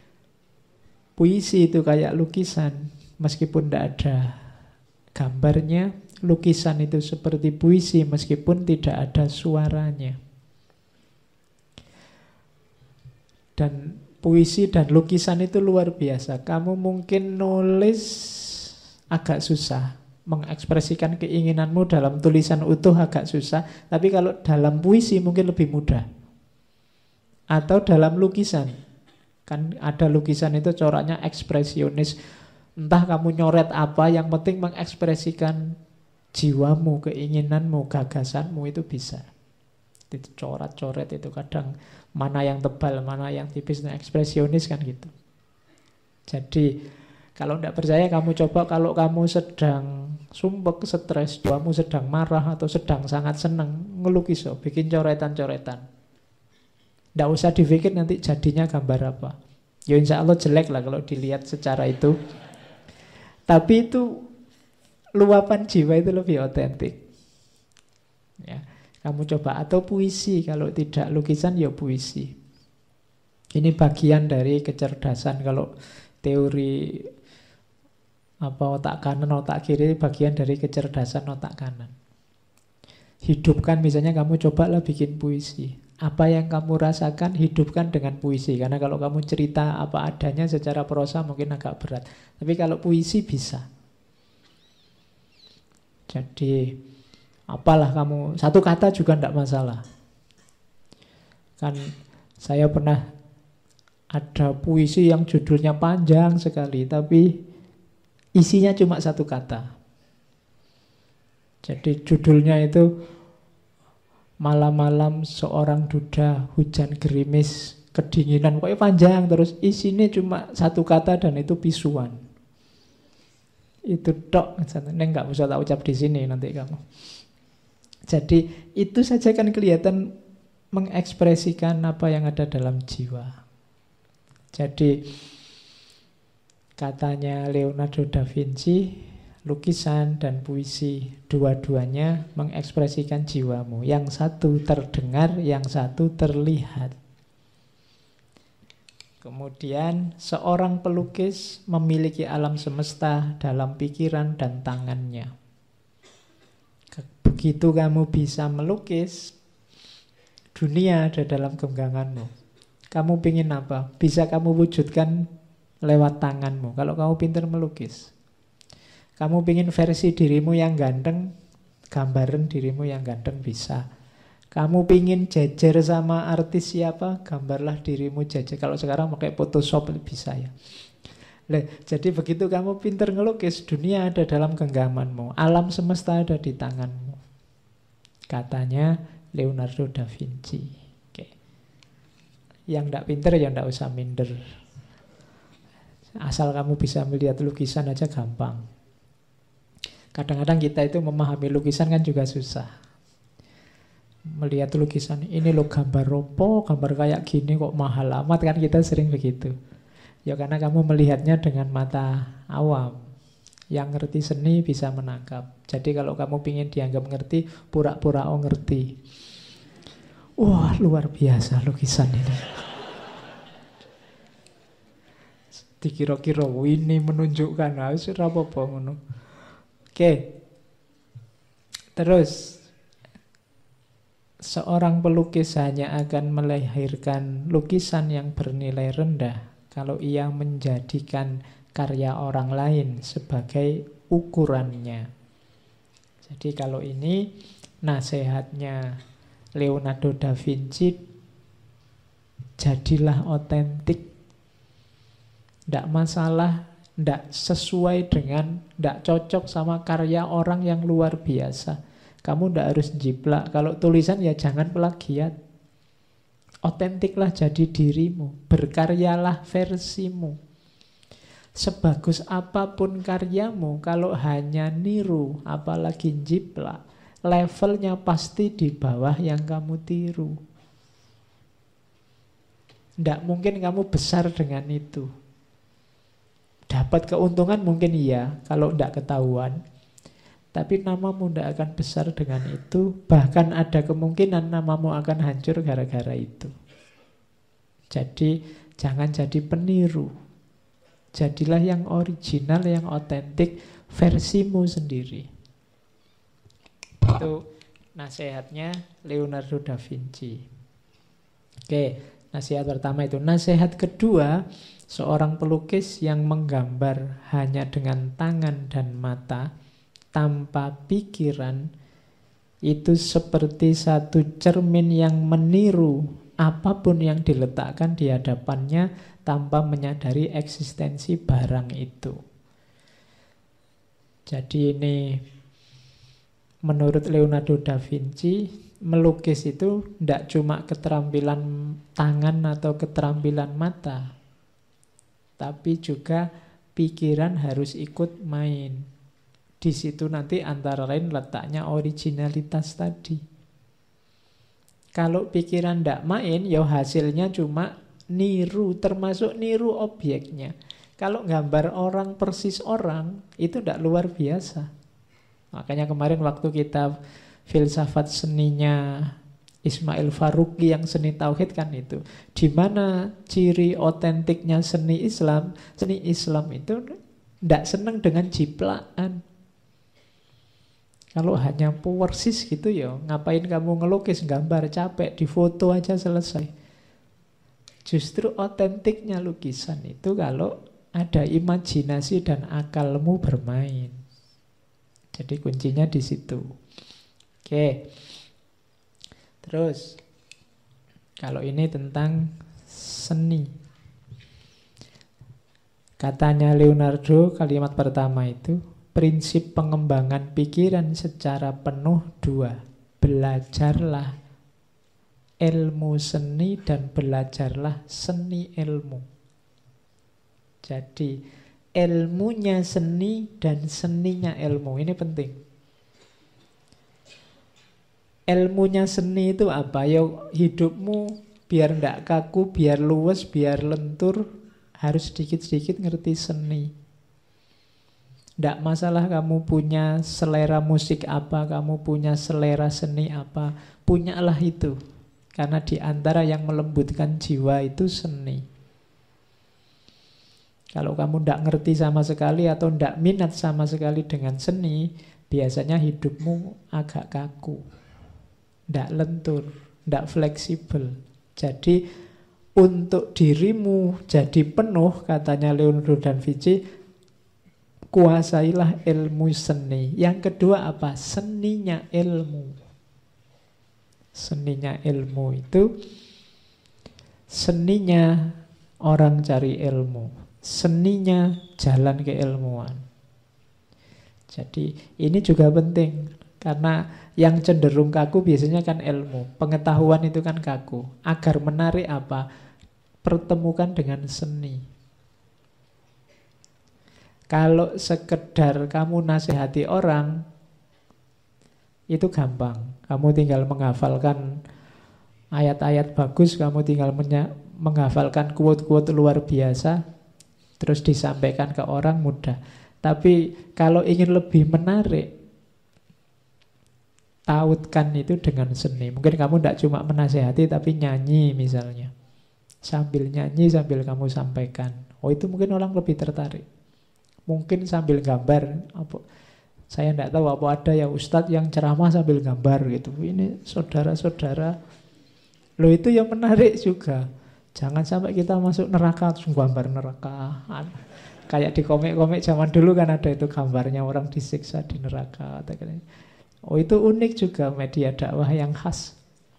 puisi itu kayak lukisan. Meskipun tidak ada gambarnya, lukisan itu seperti puisi meskipun tidak ada suaranya. Dan puisi dan lukisan itu luar biasa. Kamu mungkin nulis agak susah, mengekspresikan keinginanmu dalam tulisan utuh agak susah, tapi kalau dalam puisi mungkin lebih mudah. Atau dalam lukisan, kan ada lukisan itu coraknya ekspresionis. Entah kamu nyoret apa, yang penting mengekspresikan jiwamu, keinginanmu, gagasanmu, itu bisa. Itu coret-coret itu kadang mana yang tebal, mana yang tipis, nah, ekspresionis kan gitu. Jadi kalau tidak percaya kamu coba, kalau kamu sedang sumpek, stres, kamu sedang marah atau sedang sangat senang, ngelukis, bikin coretan-coretan. Tidak usah dipikir nanti jadinya gambar apa. Ya insya Allah jelek lah kalau dilihat secara itu. Tapi itu luapan jiwa, itu lebih otentik. Ya, kamu coba. Atau puisi, kalau tidak lukisan ya puisi. Ini bagian dari kecerdasan. Kalau teori otak kanan, otak kiri, bagian dari kecerdasan otak kanan. Hidupkan, misalnya kamu cobalah bikin puisi. Apa yang kamu rasakan, hidupkan dengan puisi. Karena kalau kamu cerita apa adanya secara prosa mungkin agak berat. Tapi kalau puisi bisa. Jadi apalah kamu, satu kata juga tidak masalah. Kan saya pernah ada puisi yang judulnya panjang sekali, tapi isinya cuma satu kata. Jadi judulnya itu malam-malam seorang duda, hujan gerimis, kedinginan, pokoknya panjang terus. Isinya cuma satu kata dan itu pisuan. Itu tok, ini nggak usah tak ucap di sini nanti kamu. Jadi itu saja kan kelihatan mengekspresikan apa yang ada dalam jiwa. Jadi katanya Leonardo da Vinci, lukisan dan puisi dua-duanya mengekspresikan jiwamu. Yang satu terdengar, yang satu terlihat. Kemudian seorang pelukis memiliki alam semesta dalam pikiran dan tangannya. Begitu kamu bisa melukis, dunia ada dalam genggamanmu. Kamu pingin apa? Bisa kamu wujudkan lewat tanganmu. Kalau kamu pintar melukis. Kamu pingin versi dirimu yang ganteng, gambaran dirimu yang ganteng bisa. Kamu pingin jejer sama artis siapa, gambarlah dirimu jejer. Kalau sekarang pakai Photoshop bisa ya. Jadi begitu kamu pintar ngelukis, dunia ada dalam genggamanmu. Alam semesta ada di tanganmu. Katanya Leonardo da Vinci. Oke. Yang tidak pintar ya tidak usah minder. Asal kamu bisa melihat lukisan aja gampang. Kadang-kadang kita itu memahami lukisan kan juga susah. Melihat lukisan, ini loh gambar ropo, gambar kayak gini kok mahal amat, kan kita sering begitu. Ya karena kamu melihatnya dengan mata awam. Yang ngerti seni bisa menangkap. Jadi kalau kamu ingin dianggap ngerti, pura-pura ngerti. Wah, luar biasa lukisan ini. Dikira-kira ini menunjukkan harus apa-apa ngono. Oke. Terus seorang pelukis hanya akan melahirkan lukisan yang bernilai rendah kalau ia menjadikan karya orang lain sebagai ukurannya. Jadi kalau ini nasihatnya Leonardo da Vinci, jadilah otentik. Tidak masalah, tidak sesuai dengan, tidak cocok sama karya orang yang luar biasa. Kamu tidak harus jiplak. Kalau tulisan ya jangan plagiat. Otentiklah jadi dirimu. Berkaryalah versimu. Sebagus apapun karyamu, kalau hanya niru, apalagi jiplak, levelnya pasti di bawah yang kamu tiru. Tidak mungkin kamu besar dengan itu. Dapat keuntungan mungkin iya, kalau tidak ketahuan. Tapi namamu tidak akan besar dengan itu. Bahkan ada kemungkinan namamu akan hancur gara-gara itu. Jadi jangan jadi peniru. Jadilah yang original, yang otentik, versimu sendiri. Itu nasihatnya Leonardo da Vinci. Oke, nasihat pertama itu. Nasihat kedua, seorang pelukis yang menggambar hanya dengan tangan dan mata, tanpa pikiran, itu seperti satu cermin yang meniru apapun yang diletakkan di hadapannya tanpa menyadari eksistensi barang itu. Jadi ini menurut Leonardo da Vinci, melukis itu tidak cuma keterampilan tangan atau keterampilan mata, tapi juga pikiran harus ikut main. Di situ nanti antara lain letaknya originalitas tadi. Kalau pikiran tidak main, ya hasilnya cuma niru, termasuk niru objeknya. Kalau gambar orang persis orang, itu tidak luar biasa. Makanya kemarin waktu kita filsafat seninya Ismail Farabi yang seni tauhid kan itu. Di mana ciri otentiknya seni Islam? Seni Islam itu tidak senang dengan jiplakan. Kalau hanya persis gitu ya, ngapain kamu ngelukis, gambar, capek, difoto aja selesai. Justru otentiknya lukisan itu kalau ada imajinasi dan akalmu bermain. Jadi kuncinya di situ. Oke. Terus, kalau ini tentang seni. Katanya Leonardo, kalimat pertama itu, prinsip pengembangan pikiran secara penuh dua. Belajarlah ilmu seni dan belajarlah seni ilmu. Jadi ilmunya seni dan seninya ilmu. Ini penting. Ilmunya seni itu apa? Ya hidupmu biar ndak kaku, biar luwes, biar lentur, harus sedikit-sedikit ngerti seni. Tidak masalah kamu punya selera musik apa, kamu punya selera seni apa, punyalah itu. Karena di antara yang melembutkan jiwa itu seni. Kalau kamu tidak ngerti sama sekali atau tidak minat sama sekali dengan seni, biasanya hidupmu agak kaku, tidak lentur, tidak fleksibel. Jadi untuk dirimu jadi penuh, katanya Leonardo da Vinci, kuasailah ilmu seni. Yang kedua apa? Seninya ilmu. Seninya ilmu itu seninya orang cari ilmu, seninya jalan keilmuan. Jadi ini juga penting, karena yang cenderung kaku biasanya kan ilmu. Pengetahuan itu kan kaku. Agar menarik apa? Pertemukan dengan seni. Kalau sekedar kamu nasihati orang, itu gampang. Kamu tinggal menghafalkan ayat-ayat bagus, kamu tinggal menghafalkan quote-quote luar biasa, terus disampaikan ke orang mudah. Tapi kalau ingin lebih menarik, tautkan itu dengan seni. Mungkin kamu tidak cuma menasihati, tapi nyanyi misalnya. Sambil nyanyi, sambil kamu sampaikan. Oh, itu mungkin orang lebih tertarik. Mungkin sambil gambar, Saya tidak tahu apa ada ya ustadz yang ceramah sambil gambar gitu. Ini saudara-saudara. Loh itu yang menarik juga. Jangan sampai kita masuk neraka terus gambar neraka. Kayak di komik-komik zaman dulu kan ada itu gambarnya orang disiksa di neraka. Oh itu unik juga media dakwah yang khas.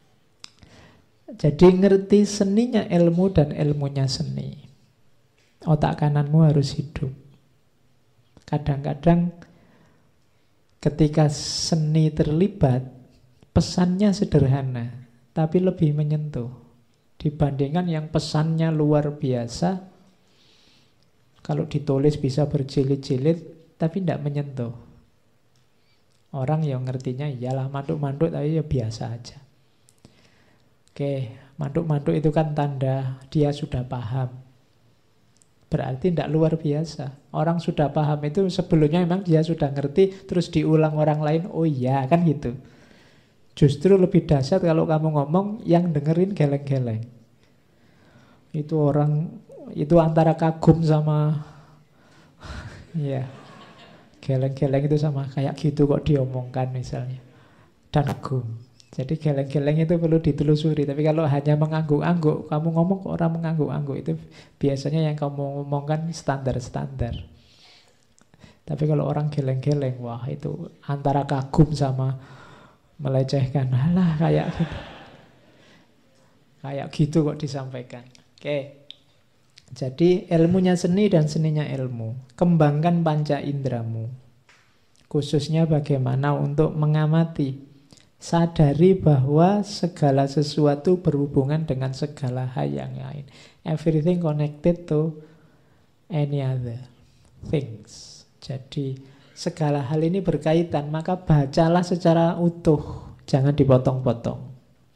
Jadi ngerti seninya ilmu dan ilmunya seni. Otak kananmu harus hidup. Kadang-kadang ketika seni terlibat, pesannya sederhana, tapi lebih menyentuh. Dibandingkan yang pesannya luar biasa, kalau ditulis bisa berjilid-jilid, tapi tidak menyentuh. Orang yang ngertinya iyalah manduk-manduk, tapi ya biasa aja. Oke, manduk-manduk itu kan tanda dia sudah paham. Berarti tidak luar biasa. Orang sudah paham itu sebelumnya memang dia sudah ngerti, terus diulang orang lain, oh iya kan gitu. Justru lebih dahsyat kalau kamu ngomong yang dengerin geleng-geleng. Itu orang, itu antara kagum sama ya, geleng-geleng itu sama kayak gitu kok diomongkan misalnya. Dan kagum. Jadi geleng-geleng itu perlu ditelusuri. Tapi kalau hanya mengangguk-angguk, kamu ngomong ke orang mengangguk-angguk, itu biasanya yang kamu ngomongkan standar-standar. Tapi kalau orang geleng-geleng, wah itu antara kagum sama melecehkan. Alah kayak gitu. Kayak gitu kok disampaikan. Oke. Jadi ilmunya seni dan seninya ilmu. Kembangkan panca indramu. Khususnya bagaimana untuk mengamati. Sadari bahwa segala sesuatu berhubungan dengan segala hal yang lain. Everything connected to any other things. Jadi segala hal ini berkaitan, maka bacalah secara utuh, jangan dipotong-potong.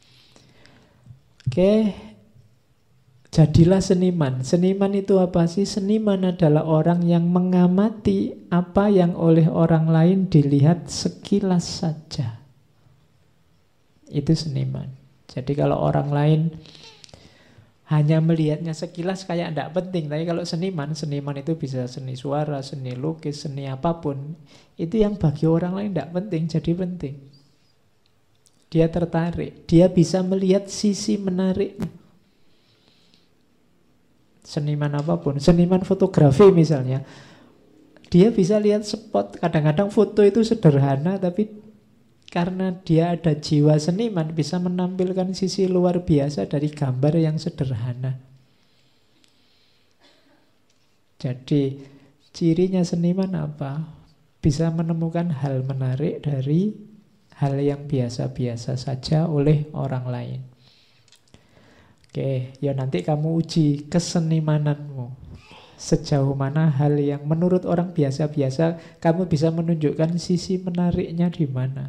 Oke, jadilah seniman. Seniman itu apa sih? Seniman adalah orang yang mengamati apa yang oleh orang lain dilihat sekilas saja. Itu seniman. Jadi kalau orang lain hanya melihatnya sekilas kayak tidak penting. Tapi kalau seniman itu bisa seni suara, seni lukis, seni apapun. Itu yang bagi orang lain tidak penting, jadi penting. Dia tertarik, dia bisa melihat sisi menarik. Seniman apapun, seniman fotografi misalnya, dia bisa lihat spot. Kadang-kadang foto itu sederhana, tapi karena dia ada jiwa seniman, bisa menampilkan sisi luar biasa dari gambar yang sederhana. Jadi cirinya seniman apa? Bisa menemukan hal menarik dari hal yang biasa-biasa saja oleh orang lain. Oke, ya nanti kamu uji kesenimananmu. Sejauh mana hal yang menurut orang biasa-biasa, kamu bisa menunjukkan sisi menariknya di mana.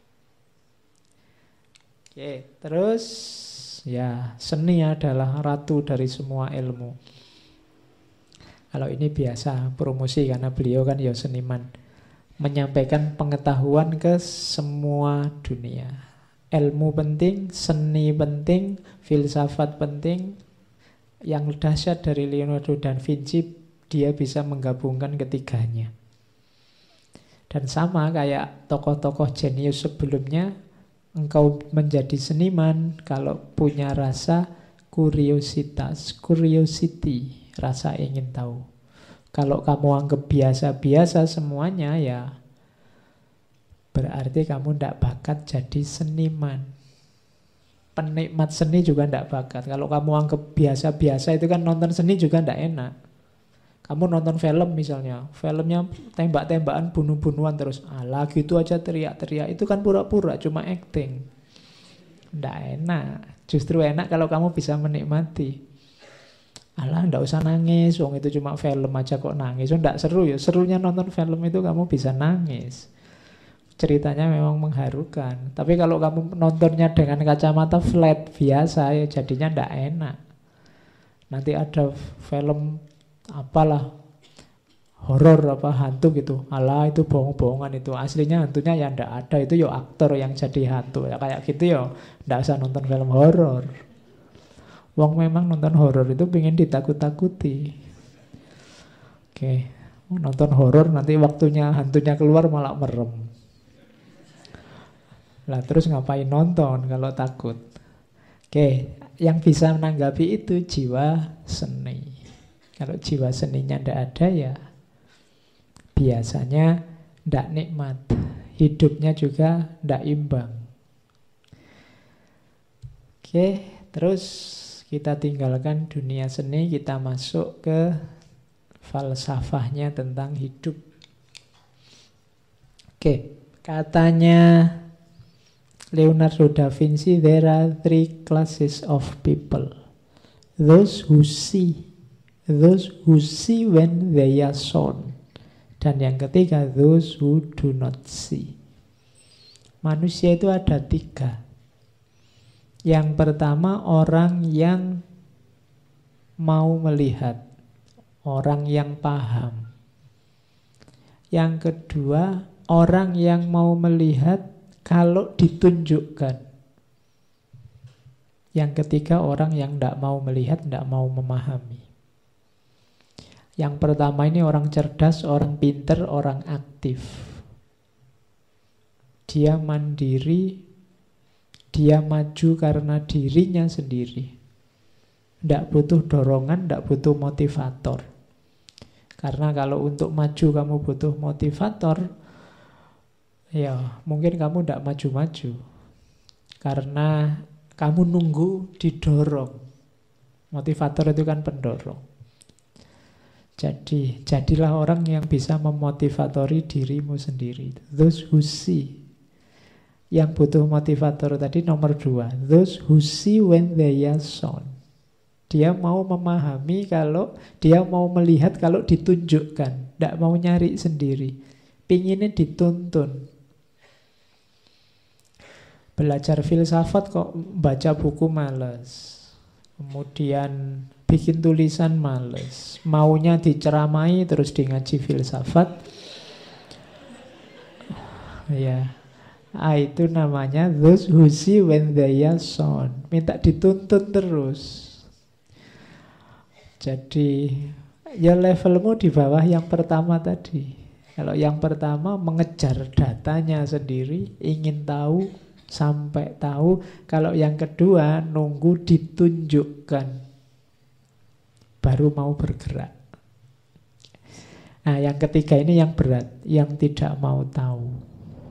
Oke, terus ya seni adalah ratu dari semua ilmu. Kalau ini biasa promosi karena beliau kan ya seniman, menyampaikan pengetahuan ke semua dunia. Ilmu penting, seni penting, filsafat penting. Yang dahsyat dari Leonardo da Vinci, dia bisa menggabungkan ketiganya. Dan sama kayak tokoh-tokoh jenius sebelumnya, engkau menjadi seniman kalau punya rasa curiosity, rasa ingin tahu. Kalau kamu anggap biasa-biasa semuanya, ya berarti kamu tidak bakat jadi seniman. Penikmat seni juga tidak bakat. Kalau kamu anggap biasa-biasa, itu kan nonton seni juga tidak enak. Kamu nonton film misalnya, filmnya tembak-tembakan, bunuh-bunuhan terus, alah gitu aja teriak-teriak, itu kan pura-pura, cuma acting. Nggak enak. Justru enak kalau kamu bisa menikmati. Alah nggak usah nangis, wong itu cuma film aja kok nangis. Nggak seru ya. Serunya nonton film itu kamu bisa nangis. Ceritanya memang mengharukan. Tapi kalau kamu nontonnya dengan kacamata flat biasa, ya jadinya nggak enak. Nanti ada film apalah horor apa hantu gitu, alah itu bohong-bohongan, itu aslinya hantunya ya ndak ada, itu yo aktor yang jadi hantu ya, kayak gitu yo ndak usah nonton film horor. Wong memang nonton horor itu pengen ditakut-takuti. Oke, Nonton horor nanti waktunya hantunya keluar malah merem. Lah terus ngapain nonton kalau takut? Oke, yang bisa menanggapi itu jiwa seni. Kalau jiwa seninya ndak ada ya biasanya ndak nikmat. Hidupnya juga ndak imbang. Oke, terus kita tinggalkan dunia seni, kita masuk ke falsafahnya tentang hidup. Oke, katanya Leonardo da Vinci, there are three classes of people. Those who see when they are shown. Dan yang ketiga, those who do not see. Manusia itu ada tiga. Yang pertama, orang yang mau melihat, orang yang paham. Yang kedua, orang yang mau melihat kalau ditunjukkan. Yang ketiga, orang yang tidak mau melihat, tidak mau memahami. Yang pertama ini orang cerdas, orang pinter, orang aktif. Dia mandiri, dia maju karena dirinya sendiri. Tidak butuh dorongan, tidak butuh motivator. Karena kalau untuk maju kamu butuh motivator, ya mungkin kamu tidak maju-maju. Karena kamu nunggu didorong. Motivator itu kan pendorong. Jadi, jadilah orang yang bisa memotivatori dirimu sendiri. Those who see. Yang butuh motivator tadi nomor 2. Those who see when they are shown. Dia mau memahami kalau, dia mau melihat kalau ditunjukkan. Tidak mau nyari sendiri. Pinginnya dituntun. Belajar filsafat kok baca buku males. Kemudian bikin tulisan males. Maunya diceramai terus di ngaji filsafat. Ya. Itu namanya those who see when they are shown. Minta dituntun terus. Jadi ya levelmu di bawah yang pertama tadi. Kalau yang pertama mengejar datanya sendiri, ingin tahu sampai tahu. Kalau yang kedua nunggu ditunjukkan, baru mau bergerak. Nah yang ketiga ini yang berat, yang tidak mau tahu.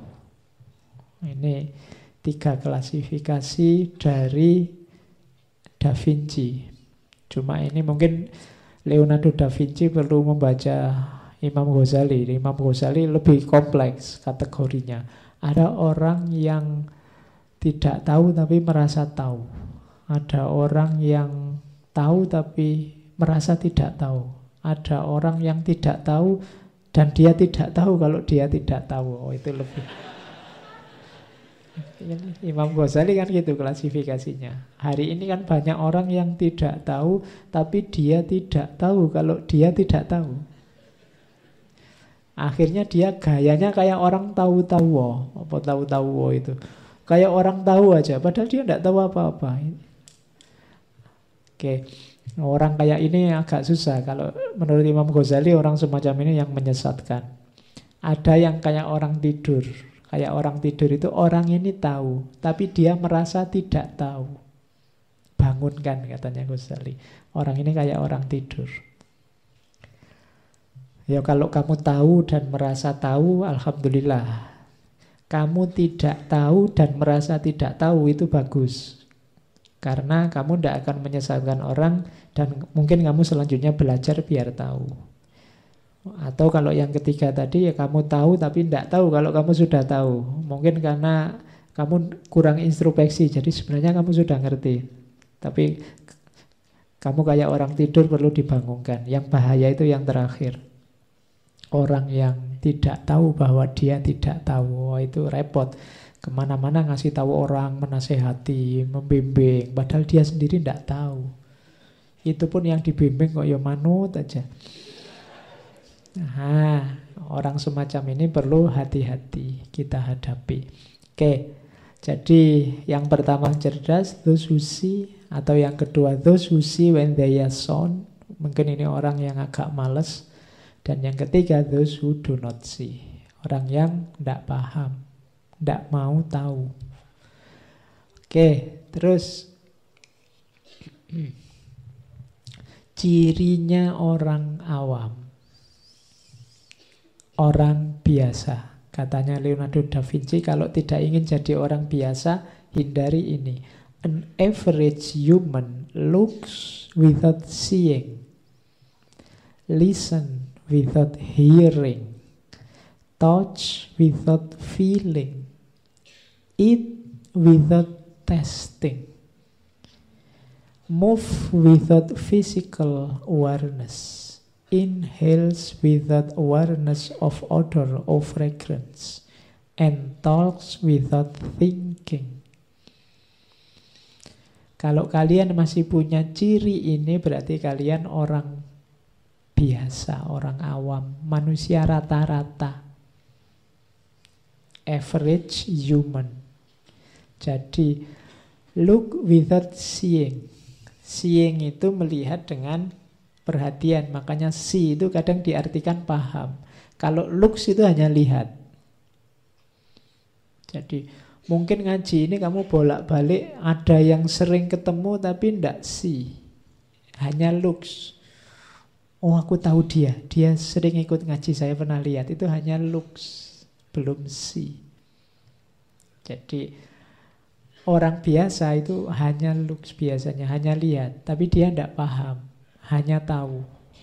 Ini 3 klasifikasi dari Da Vinci. Cuma ini mungkin Leonardo da Vinci perlu membaca Imam Ghazali. Imam Ghazali lebih kompleks kategorinya. Ada orang yang tidak tahu tapi merasa tahu. Ada orang yang tahu tapi merasa tidak tahu. Ada orang yang tidak tahu dan dia tidak tahu kalau dia tidak tahu. Oh, itu lebih. Imam Ghazali kan gitu klasifikasinya. Hari ini kan banyak orang yang tidak tahu tapi dia tidak tahu kalau dia tidak tahu. Akhirnya dia gayanya kayak orang tahu-tahu. Apa tahu-tahu itu? Kayak orang tahu aja padahal dia tidak tahu apa-apa. Oke. Orang kayak ini agak susah. Kalau menurut Imam Ghazali orang semacam ini yang menyesatkan. Ada yang kayak orang tidur. Kayak orang tidur itu orang ini tahu, tapi dia merasa tidak tahu. Bangunkan katanya Ghazali. Orang ini kayak orang tidur. Ya kalau kamu tahu dan merasa tahu, alhamdulillah. Kamu tidak tahu dan merasa tidak tahu itu bagus. Karena kamu tidak akan menyesatkan orang dan mungkin kamu selanjutnya belajar biar tahu. Atau kalau yang ketiga tadi ya kamu tahu tapi tidak tahu kalau kamu sudah tahu. Mungkin karena kamu kurang introspeksi, jadi sebenarnya kamu sudah ngerti. Tapi kamu kayak orang tidur perlu dibangunkan. Yang bahaya itu yang terakhir. Orang yang tidak tahu bahwa dia tidak tahu. Oh, itu repot. Kemana-mana ngasih tahu orang, menasehati, membimbing. Padahal dia sendiri tidak tahu. Itu pun yang dibimbing kok ya manut aja. Nah, orang semacam ini perlu hati-hati kita hadapi. Oke, jadi yang pertama cerdas, those who see. Atau yang kedua, those who see when they are shown. Mungkin ini orang yang agak malas. Dan yang ketiga, those who do not see. Orang yang tidak paham, tidak mau tahu. Oke, terus cirinya orang awam, orang biasa. Katanya Leonardo da Vinci, kalau tidak ingin jadi orang biasa, hindari ini. An average human looks without seeing, listen without hearing, touch without feeling, eat without tasting, move without physical awareness, inhales without awareness of odor or fragrance, and talks without thinking. Kalau kalian masih punya ciri ini, berarti kalian orang biasa, orang awam, manusia rata-rata, average human. Jadi look without seeing. Seeing itu melihat dengan perhatian, makanya see itu kadang diartikan paham. Kalau looks itu hanya lihat. Jadi mungkin ngaji ini kamu bolak-balik, ada yang sering ketemu tapi tidak see, hanya looks. Oh, aku tahu dia sering ikut ngaji, saya pernah lihat. Itu hanya looks, belum see. Jadi orang biasa itu hanya looks biasanya, hanya lihat, tapi dia tidak paham, hanya tahu.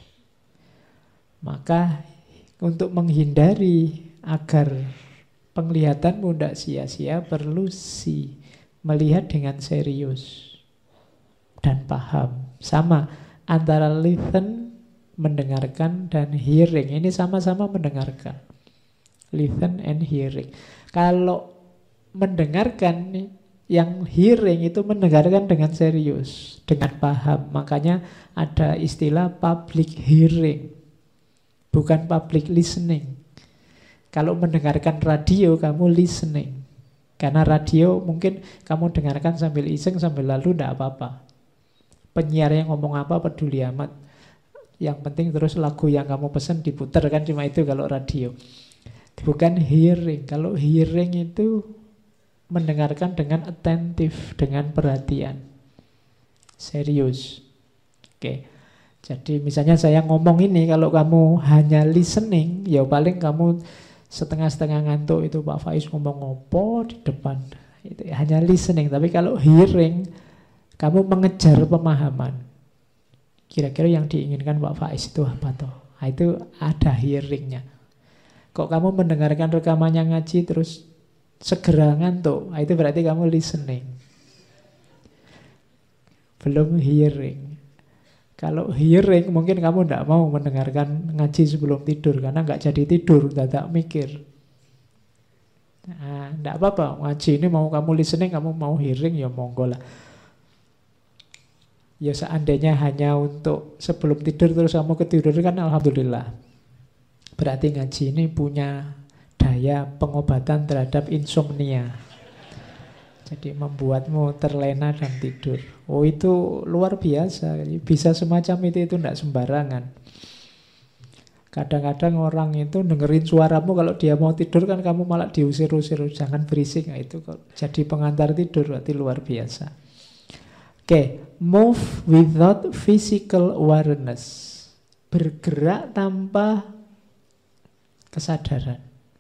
Maka untuk menghindari agar penglihatanmu tidak sia-sia, perlu see, melihat dengan serius dan paham. Sama antara listen, mendengarkan, dan hearing. Ini sama-sama mendengarkan. Listen and hearing. Kalau mendengarkan, yang hearing itu mendengarkan dengan serius, dengan paham. Makanya ada istilah public hearing, bukan public listening. Kalau mendengarkan radio, kamu listening. Karena radio mungkin kamu dengarkan sambil iseng, sambil lalu, tidak apa-apa. Penyiar yang ngomong apa peduli amat. Yang penting terus lagu yang kamu pesen diputar, kan cuma itu kalau radio. Bukan hearing. Kalau hearing itu mendengarkan dengan attentif, dengan perhatian. Serius. Oke. Jadi misalnya saya ngomong ini, kalau kamu hanya listening, ya paling kamu setengah-setengah ngantuk itu, Pak Faiz ngomong apa di depan. Itu hanya listening. Tapi kalau hearing, kamu mengejar pemahaman. Kira-kira yang diinginkan Pak Faiz itu apa toh? Nah, itu ada hearingnya. Kok kamu mendengarkan rekamannya ngaji terus segera ngantuk, nah, itu berarti kamu listening, belum hearing. Kalau hearing mungkin kamu tidak mau mendengarkan ngaji sebelum tidur, karena nggak jadi tidur, dadak mikir. Nah, tidak apa-apa, ngaji ini mau kamu listening, kamu mau hearing, ya monggo lah. Ya seandainya hanya untuk sebelum tidur terus kamu ketiduran, kan alhamdulillah. Berarti ngaji ini punya daya pengobatan terhadap insomnia. Jadi membuatmu terlena dan tidur. Oh, itu luar biasa. Bisa semacam itu tidak sembarangan. Kadang-kadang orang itu dengerin suaramu, kalau dia mau tidur kan kamu malah diusir-usir, jangan berisik. Nah, itu jadi pengantar tidur, berarti luar biasa. Oke, move without physical awareness. Bergerak tanpa kesadaran.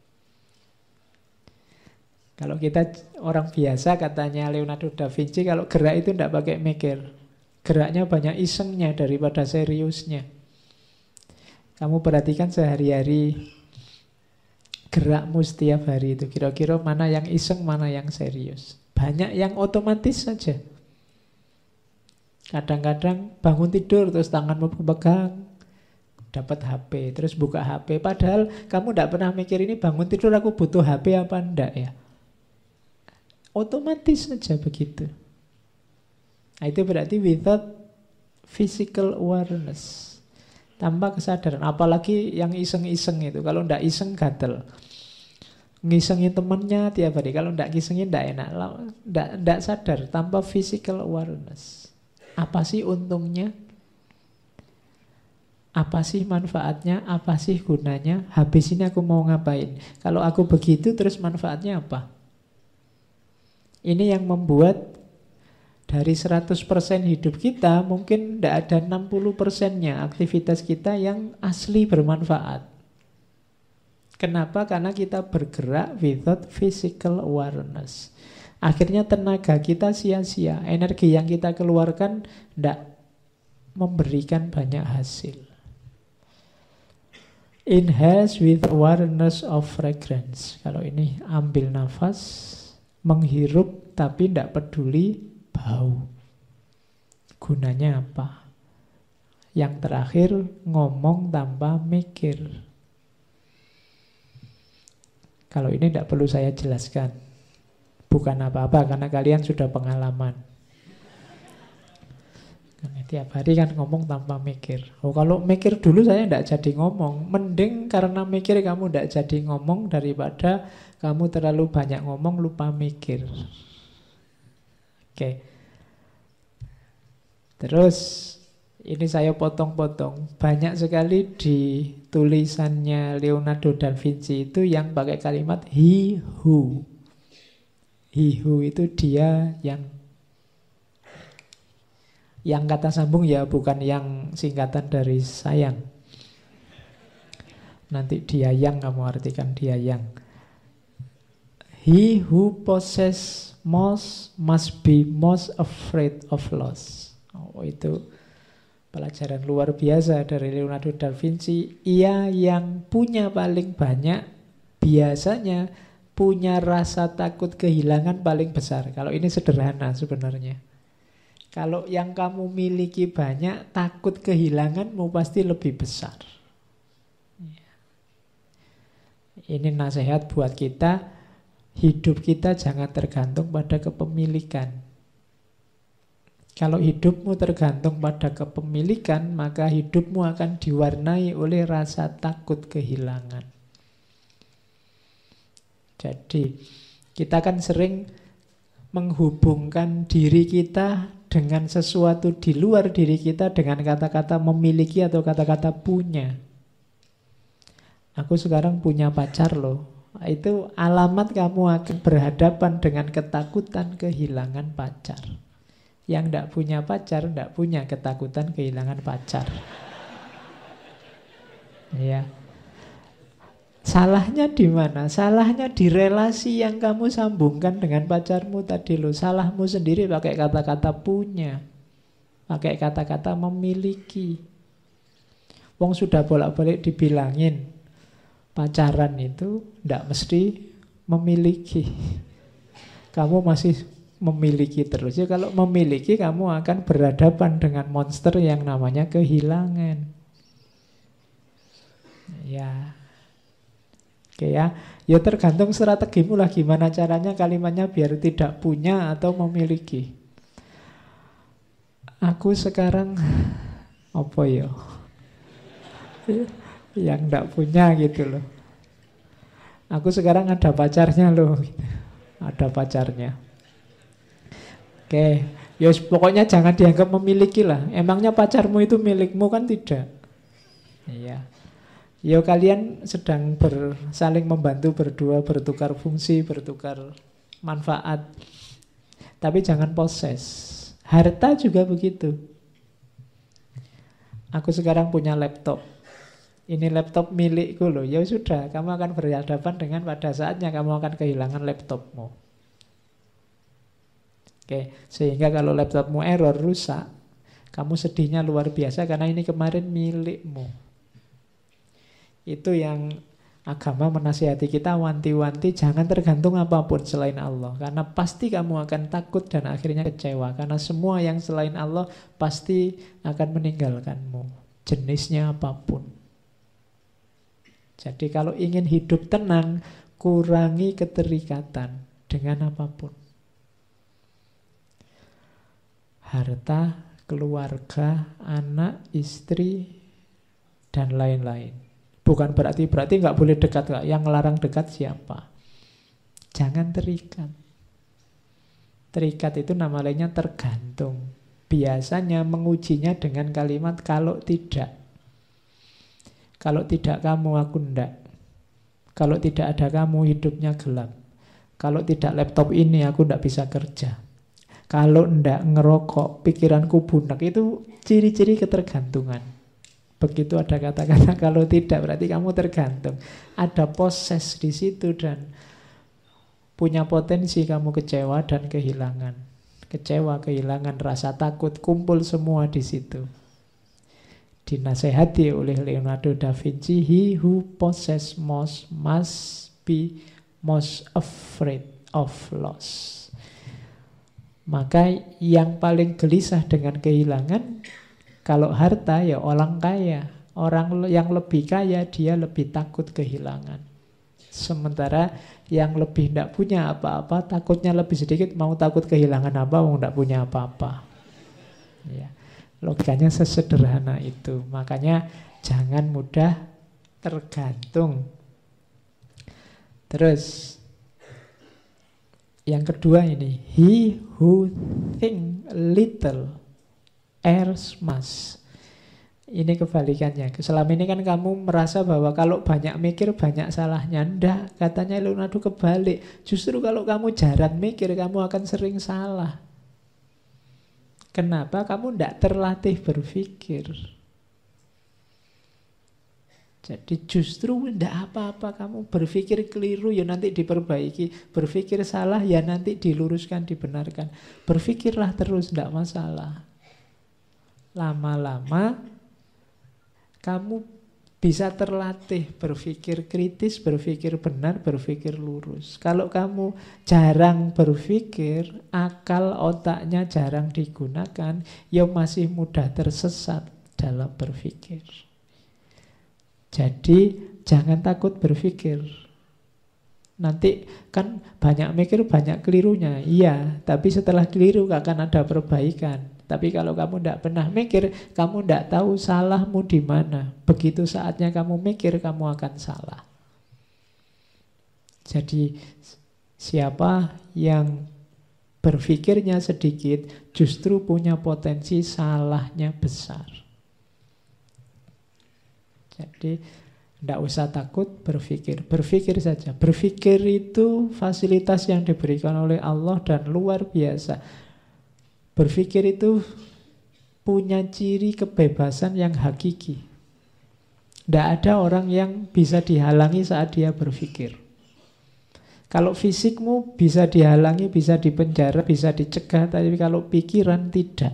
Kalau kita orang biasa, katanya Leonardo da Vinci, kalau gerak itu tidak pakai mikir. Geraknya banyak isengnya daripada seriusnya. Kamu perhatikan sehari-hari gerakmu setiap hari itu. Kira-kira mana yang iseng, mana yang serius. Banyak yang otomatis saja. Kadang-kadang bangun tidur terus tanganmu pegang, dapat HP, terus buka HP. Padahal kamu tidak pernah mikir ini bangun tidur aku butuh HP apa enggak ya. Otomatis saja begitu. Nah, itu berarti without physical awareness, tanpa kesadaran. Apalagi yang iseng-iseng itu. Kalau tidak iseng gatel. Ngisengin temannya tiap hari. Kalau tidak ngisengin tidak enak. Tidak sadar, tanpa physical awareness. Apa sih untungnya? Apa sih manfaatnya? Apa sih gunanya? Habis ini aku mau ngapain? Kalau aku begitu terus manfaatnya apa? Ini yang membuat dari 100% hidup kita mungkin tidak ada 60%-nya aktivitas kita yang asli bermanfaat. Kenapa? Karena kita bergerak without physical awareness. Akhirnya tenaga kita sia-sia. Energi yang kita keluarkan tidak memberikan banyak hasil. Inhale with awareness of fragrance. Kalau ini ambil nafas, menghirup tapi tidak peduli bau. Gunanya apa? Yang terakhir, ngomong tanpa mikir. Kalau ini tidak perlu saya jelaskan. Bukan apa-apa karena kalian sudah pengalaman. Tiap hari kan ngomong tanpa mikir. Oh, kalau mikir dulu saya tidak jadi ngomong. Mending karena mikir kamu tidak jadi ngomong daripada kamu terlalu banyak ngomong lupa mikir. Oke. Terus ini saya potong-potong. Banyak sekali di tulisannya Leonardo da Vinci itu yang pakai kalimat he who. He who itu dia yang kata sambung ya, bukan yang singkatan dari sayang. Nanti dia yang kamu artikan dia yang. He who possess most must be most afraid of loss. Oh, itu pelajaran luar biasa dari Leonardo da Vinci. Ia yang punya paling banyak biasanya punya rasa takut kehilangan paling besar. Kalau ini sederhana sebenarnya. Kalau yang kamu miliki banyak, takut kehilanganmu pasti lebih besar. Ini nasihat buat kita, hidup kita jangan tergantung pada kepemilikan. Kalau hidupmu tergantung pada kepemilikan, maka hidupmu akan diwarnai oleh rasa takut kehilangan. Jadi, kita kan sering menghubungkan diri kita dengan sesuatu di luar diri kita dengan kata-kata memiliki atau kata-kata punya. Aku sekarang punya pacar loh. Itu alamat kamu akan berhadapan dengan ketakutan kehilangan pacar. Yang tidak punya pacar, tidak punya ketakutan kehilangan pacar. Ya. Salahnya di mana? Salahnya di relasi yang kamu sambungkan dengan pacarmu tadi loh. Salahmu sendiri pakai kata-kata punya. Pakai kata-kata memiliki. Wong sudah bolak-balik dibilangin pacaran itu tidak mesti memiliki. Kamu masih memiliki terus. Ya kalau memiliki kamu akan berhadapan dengan monster yang namanya kehilangan. Ya. Oke ya, ya tergantung strategimu lah gimana caranya kalimatnya biar tidak punya atau memiliki. Aku sekarang apa ya? Yang tidak punya gitu loh. Aku sekarang ada pacarnya loh. Ada pacarnya. Oke, ya pokoknya jangan dianggap memiliki lah. Emangnya pacarmu itu milikmu kan tidak? Iya. Ya kalian sedang saling membantu berdua, bertukar fungsi, bertukar manfaat. Tapi jangan poses. Harta juga begitu. Aku sekarang punya laptop. Ini laptop milikku loh. Ya sudah, kamu akan berhadapan dengan pada saatnya kamu akan kehilangan laptopmu. Oke, sehingga kalau laptopmu error, rusak, kamu sedihnya luar biasa karena ini kemarin milikmu. Itu yang agama menasihati kita, wanti-wanti jangan tergantung apapun selain Allah. Karena pasti kamu akan takut dan akhirnya kecewa. Karena semua yang selain Allah pasti akan meninggalkanmu. Jenisnya apapun. Jadi kalau ingin hidup tenang, kurangi keterikatan dengan apapun. Harta, keluarga, anak, istri, dan lain-lain. Bukan berarti nggak boleh dekat, nggak. Yang ngelarang dekat siapa? Jangan terikat. Terikat itu nama lainnya tergantung. Biasanya mengujinya dengan kalimat kalau tidak. Kalau tidak kamu, aku ndak. Kalau tidak ada kamu, hidupnya gelap. Kalau tidak laptop ini, aku ndak bisa kerja. Kalau ndak ngerokok, pikiranku bunek. Itu ciri-ciri ketergantungan. Begitu ada kata-kata kalau tidak, berarti kamu tergantung. Ada proses di situ dan punya potensi kamu kecewa dan kehilangan. Kecewa, kehilangan, rasa takut, kumpul semua di situ. Dinasehati oleh Leonardo da Vinci, he who possess most must be most afraid of loss. Maka yang paling gelisah dengan kehilangan, kalau harta ya orang kaya. Orang yang lebih kaya dia lebih takut kehilangan. Sementara yang lebih tidak punya apa-apa, takutnya lebih sedikit, mau takut kehilangan apa, mau tidak punya apa-apa. Ya. Logikanya sesederhana itu. Makanya jangan mudah tergantung. Terus yang kedua ini, he who think little errs much. Ini kebalikannya. Selama ini kan kamu merasa bahwa kalau banyak mikir banyak salahnya. Ndak, katanya Leonardo kebalik. Justru kalau kamu jarang mikir, kamu akan sering salah. Kenapa? Kamu tidak terlatih berpikir. Jadi justru tidak apa-apa kamu berpikir keliru, ya nanti diperbaiki. Berpikir salah, ya nanti diluruskan, dibenarkan. Berpikirlah terus, tidak masalah. Lama-lama kamu bisa terlatih berpikir kritis, berpikir benar, berpikir lurus. Kalau kamu jarang berpikir, akal otaknya jarang digunakan, ya masih mudah tersesat dalam berpikir. Jadi jangan takut berpikir. Nanti kan banyak mikir, banyak kelirunya. Iya, tapi setelah keliru akan ada perbaikan. Tapi kalau kamu tidak pernah mikir, kamu tidak tahu salahmu di mana. Begitu saatnya kamu mikir, kamu akan salah. Jadi siapa yang berpikirnya sedikit, justru punya potensi salahnya besar. Jadi tidak usah takut berpikir. Berpikir saja. Berpikir itu fasilitas yang diberikan oleh Allah dan luar biasa. Berpikir itu punya ciri kebebasan yang hakiki. Tidak ada orang yang bisa dihalangi saat dia berpikir. Kalau fisikmu bisa dihalangi, bisa dipenjara, bisa dicegah, tapi kalau pikiran tidak.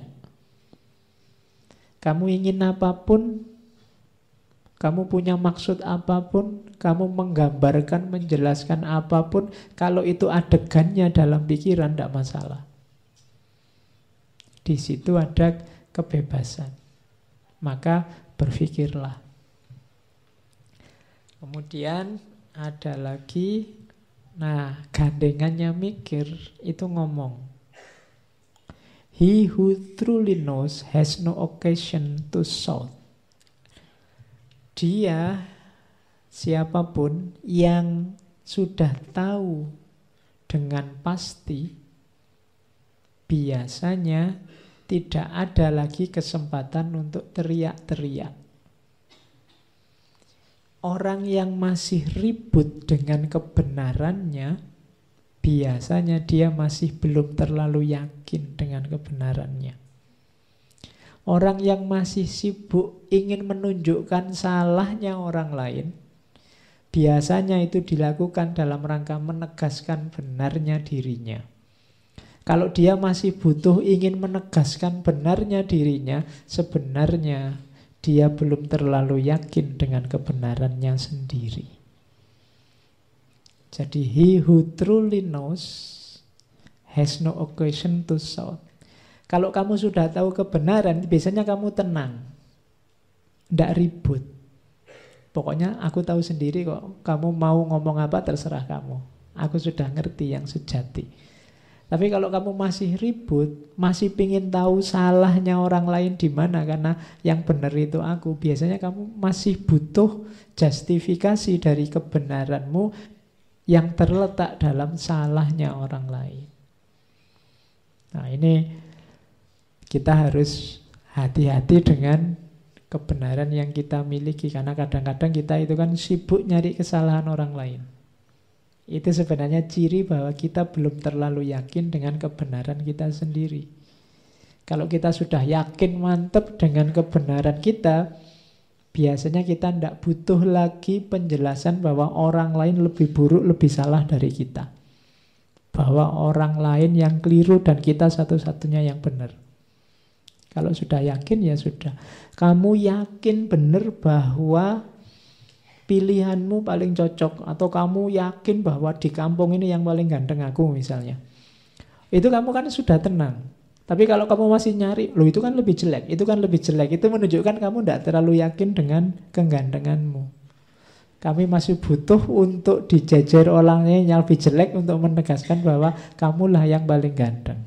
Kamu ingin apapun, kamu punya maksud apapun, kamu menggambarkan, menjelaskan apapun, kalau itu adegannya dalam pikiran, tidak masalah. Di situ ada kebebasan. Maka berpikirlah. Kemudian ada lagi, nah gandengannya mikir itu ngomong. He who truly knows has no occasion to shout. Dia, siapapun yang sudah tahu dengan pasti, biasanya tidak ada lagi kesempatan untuk teriak-teriak. Orang yang masih ribut dengan kebenarannya, biasanya dia masih belum terlalu yakin dengan kebenarannya. Orang yang masih sibuk ingin menunjukkan salahnya orang lain, biasanya itu dilakukan dalam rangka menegaskan benarnya dirinya. Kalau dia masih butuh ingin menegaskan benarnya dirinya, sebenarnya dia belum terlalu yakin dengan kebenarannya sendiri. Jadi he who truly knows has no occasion to shout. Kalau kamu sudah tahu kebenaran, biasanya kamu tenang, tidak ribut. Pokoknya aku tahu sendiri kok, kamu mau ngomong apa terserah kamu. Aku sudah ngerti yang sejati. Tapi kalau kamu masih ribut, masih pingin tahu salahnya orang lain di mana, karena yang benar itu aku, biasanya kamu masih butuh justifikasi dari kebenaranmu yang terletak dalam salahnya orang lain. Nah ini kita harus hati-hati dengan kebenaran yang kita miliki. Karena kadang-kadang kita itu kan sibuk nyari kesalahan orang lain. Itu sebenarnya ciri bahwa kita belum terlalu yakin dengan kebenaran kita sendiri. Kalau kita sudah yakin mantap dengan kebenaran kita, biasanya kita tidak butuh lagi penjelasan bahwa orang lain lebih buruk, lebih salah dari kita. Bahwa orang lain yang keliru dan kita satu-satunya yang benar. Kalau sudah yakin ya sudah. Kamu yakin benar bahwa pilihanmu paling cocok, atau kamu yakin bahwa di kampung ini yang paling ganteng aku misalnya. Itu kamu kan sudah tenang. Tapi kalau kamu masih nyari, loh itu kan lebih jelek, itu kan lebih jelek. Itu menunjukkan kamu tidak terlalu yakin dengan kegantenganmu. Kami masih butuh untuk dijejer orang yang lebih jelek untuk menegaskan bahwa kamulah yang paling ganteng.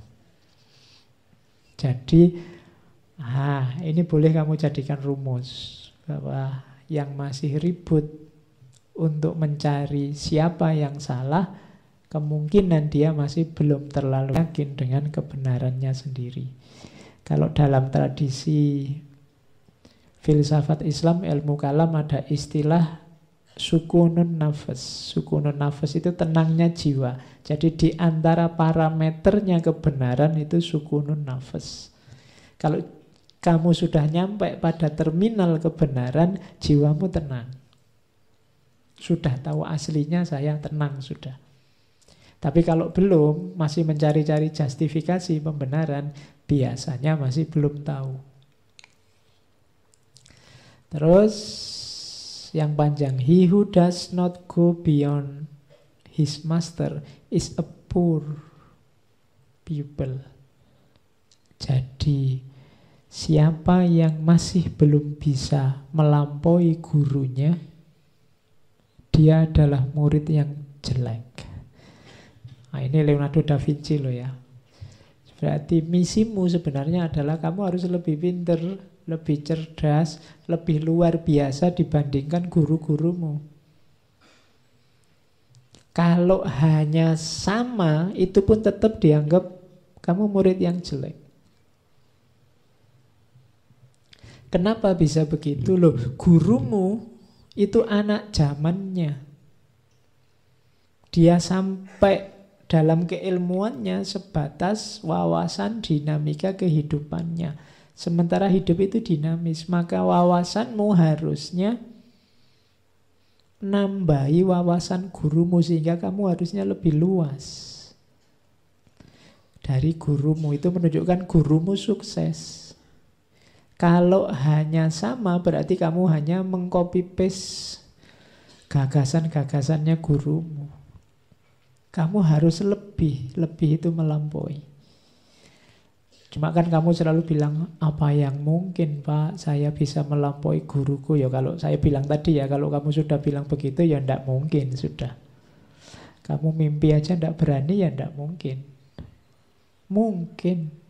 Jadi ini boleh kamu jadikan rumus bahwa yang masih ribut untuk mencari siapa yang salah, kemungkinan dia masih belum terlalu yakin dengan kebenarannya sendiri. Kalau dalam tradisi filsafat Islam, ilmu kalam, ada istilah sukunun nafas. Sukunun nafas itu tenangnya jiwa. Jadi di antara parameternya kebenaran itu sukunun nafas. Kalau kamu sudah nyampe pada terminal kebenaran, jiwamu tenang. Sudah tahu aslinya, saya tenang sudah. Tapi kalau belum, masih mencari-cari justifikasi pembenaran, biasanya masih belum tahu. Terus yang panjang, he who does not go beyond his master is a poor pupil. Jadi siapa yang masih belum bisa melampaui gurunya, dia adalah murid yang jelek. Nah, ini Leonardo da Vinci loh ya. Berarti misimu sebenarnya adalah kamu harus lebih pintar, lebih cerdas, lebih luar biasa dibandingkan guru-gurumu. Kalau hanya sama, itu pun tetap dianggap kamu murid yang jelek. Kenapa bisa begitu loh? Gurumu itu anak zamannya. Dia sampai dalam keilmuannya sebatas wawasan dinamika kehidupannya. Sementara hidup itu dinamis, maka wawasanmu harusnya nambahi wawasan gurumu sehingga kamu harusnya lebih luas dari gurumu. Itu menunjukkan gurumu sukses. Kalau hanya sama berarti kamu hanya mengcopy paste gagasan-gagasannya gurumu. Kamu harus lebih itu melampaui. Cuma kan kamu selalu bilang, apa yang mungkin Pak, saya bisa melampaui guruku. Ya kalau saya bilang tadi ya, kalau kamu sudah bilang begitu ya tidak mungkin sudah. Kamu mimpi aja tidak berani ya tidak mungkin. Mungkin.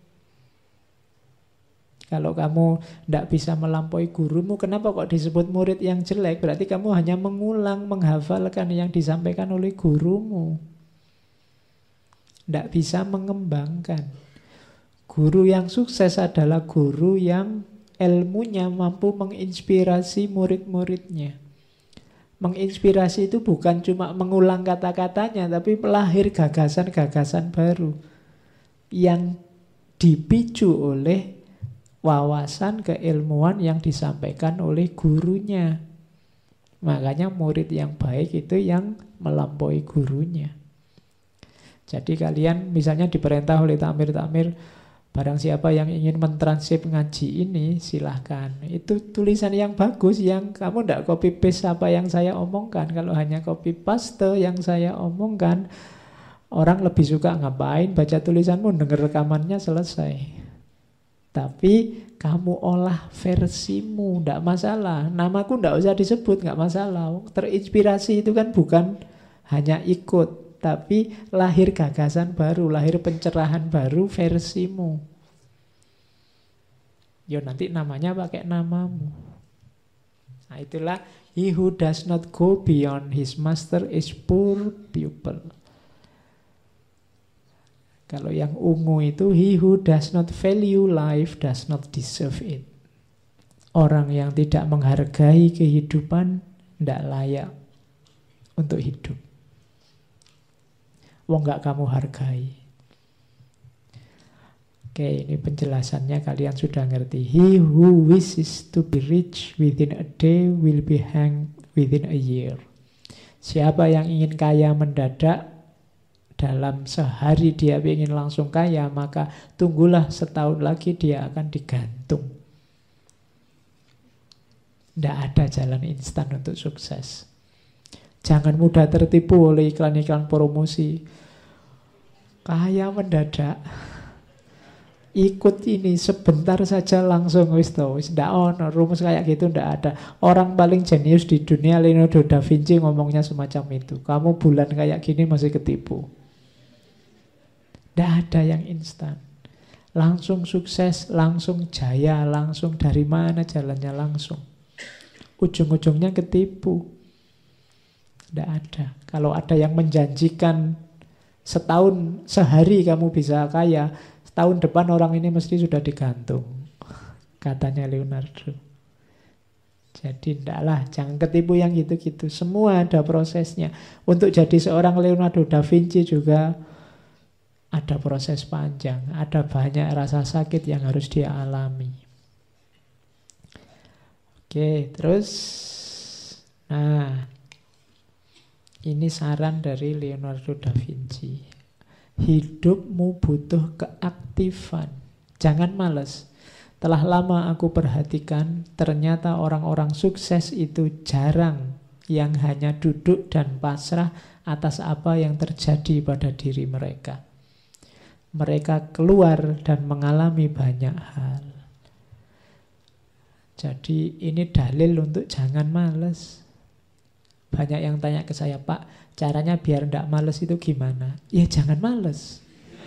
Kalau kamu tidak bisa melampaui gurumu, kenapa kok disebut murid yang jelek? Berarti kamu hanya mengulang, menghafalkan yang disampaikan oleh gurumu. Tidak bisa mengembangkan. Guru yang sukses adalah guru yang ilmunya mampu menginspirasi murid-muridnya. Menginspirasi itu bukan cuma mengulang kata-katanya, tapi melahir gagasan-gagasan baru yang dipicu oleh wawasan keilmuan yang disampaikan oleh gurunya. Makanya murid yang baik itu yang melampaui gurunya. Jadi kalian misalnya diperintah oleh takmir-takmir, barang siapa yang ingin mentranskrip ngaji ini silahkan. Itu tulisan yang bagus, yang kamu tidak copy paste apa yang saya omongkan. Kalau hanya copy paste yang saya omongkan, orang lebih suka ngapain baca tulisanmu, dengar rekamannya selesai. Tapi kamu olah versimu, tidak masalah. Namaku tidak usah disebut, nggak masalah. Terinspirasi itu kan bukan hanya ikut, tapi lahir gagasan baru, lahir pencerahan baru versimu. Ya nanti namanya pakai namamu. Nah itulah, he who does not go beyond his master is poor pupil. Kalau yang ungu itu, he who does not value life does not deserve it. Orang yang tidak menghargai kehidupan tidak layak untuk hidup. Wong gak kamu hargai. Oke, ini penjelasannya kalian sudah ngerti. He who wishes to be rich within a day will be hanged within a year. Siapa yang ingin kaya mendadak, dalam sehari dia ingin langsung kaya, maka tunggulah setahun lagi dia akan digantung. Tidak ada jalan instan untuk sukses. Jangan mudah tertipu oleh iklan-iklan promosi. Kaya mendadak. Ikut ini sebentar saja langsung wis to, wis ndak ono rumus kayak gitu, ndak ada. Orang paling jenius di dunia Leonardo da Vinci ngomongnya semacam itu. Kamu bulan kayak gini masih ketipu. Ndak ada yang instan. Langsung sukses, langsung jaya, langsung dari mana jalannya langsung. Ujung-ujungnya ketipu. Ndak ada. Kalau ada yang menjanjikan setahun, sehari kamu bisa kaya, tahun depan orang ini mesti sudah digantung, katanya Leonardo. Jadi ndaklah, jangan ketipu yang gitu-gitu. Semua ada prosesnya. Untuk jadi seorang Leonardo da Vinci juga ada proses panjang, ada banyak rasa sakit yang harus dia alami. Oke, terus nah, ini saran dari Leonardo da Vinci. Hidupmu butuh keaktifan. Jangan malas. Telah lama aku perhatikan, ternyata orang-orang sukses itu jarang yang hanya duduk dan pasrah atas apa yang terjadi pada diri mereka. Mereka keluar dan mengalami banyak hal. Jadi ini dalil untuk jangan malas. Banyak yang tanya ke saya, Pak, caranya biar tidak males itu gimana? Ya jangan males.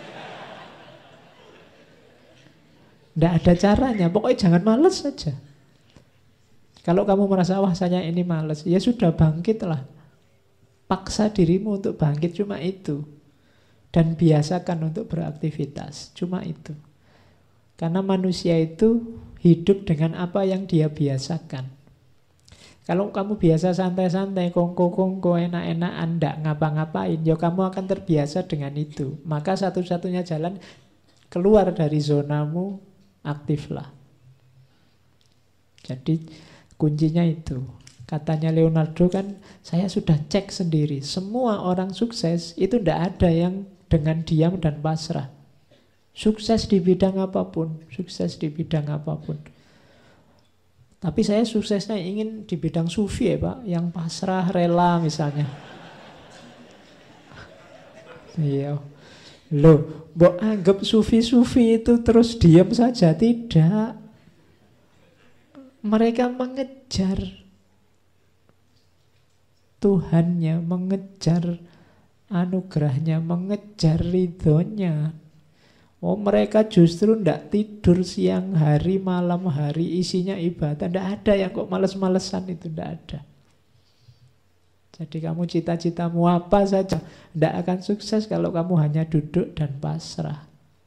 Tidak ada caranya, pokoknya jangan males saja. Kalau kamu merasa, wah saya ini males, ya sudah bangkitlah. Paksa dirimu untuk bangkit, cuma itu. Dan biasakan untuk beraktivitas, cuma itu. Karena manusia itu hidup dengan apa yang dia biasakan. Kalau kamu biasa santai-santai, kongko-kongko, enak-enakan, ndak ngapa-ngapain, ya kamu akan terbiasa dengan itu. Maka satu-satunya jalan keluar dari zonamu, aktiflah. Jadi kuncinya itu. Katanya Leonardo kan, saya sudah cek sendiri. Semua orang sukses itu ndak ada yang dengan diam dan pasrah. Sukses di bidang apapun, sukses di bidang apapun. Tapi saya suksesnya ingin di bidang sufi ya Pak, yang pasrah, rela misalnya. Iya. Loh, mbok anggap sufi-sufi itu terus diam saja? Tidak. Mereka mengejar Tuhannya, mengejar anugerahnya, mengejar ridhonya. Oh, mereka justru tidak tidur siang hari, malam hari, isinya ibadah. Tidak ada yang kok males-malesan itu, tidak ada. Jadi kamu cita-citamu apa saja, tidak akan sukses kalau kamu hanya duduk dan pasrah.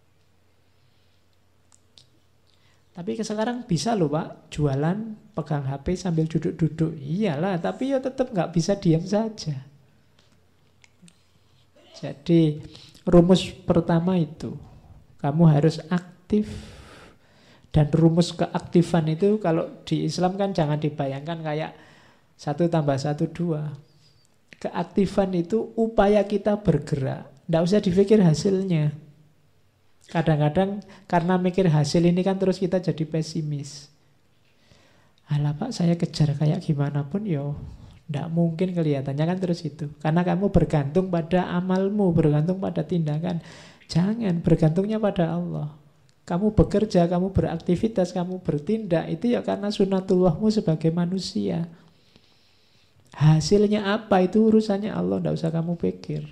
Tapi sekarang bisa loh Pak, jualan, pegang HP sambil duduk-duduk. Iyalah, tapi ya tetap nggak bisa diam saja. Jadi rumus pertama itu, kamu harus aktif. Dan rumus keaktifan itu kalau di Islam kan jangan dibayangkan kayak 1 + 1 2. Keaktifan itu upaya kita bergerak. Tidak usah dipikir hasilnya. Kadang-kadang karena mikir hasil ini kan terus kita jadi pesimis. Alah Pak, saya kejar kayak gimana pun yo, tidak mungkin kelihatannya kan terus itu. Karena kamu bergantung pada amalmu, bergantung pada tindakan. Jangan, bergantungnya pada Allah. Kamu bekerja, kamu beraktivitas, kamu bertindak, itu ya karena sunatullahmu sebagai manusia. Hasilnya apa itu urusannya Allah, tidak usah kamu pikir.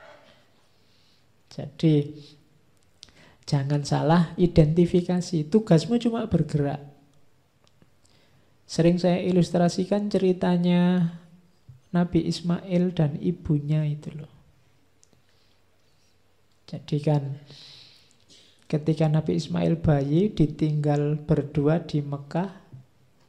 Jadi jangan salah identifikasi. Tugasmu cuma bergerak. Sering saya ilustrasikan ceritanya Nabi Ismail dan ibunya itu loh. Jadi kan ketika Nabi Ismail bayi ditinggal berdua di Mekah,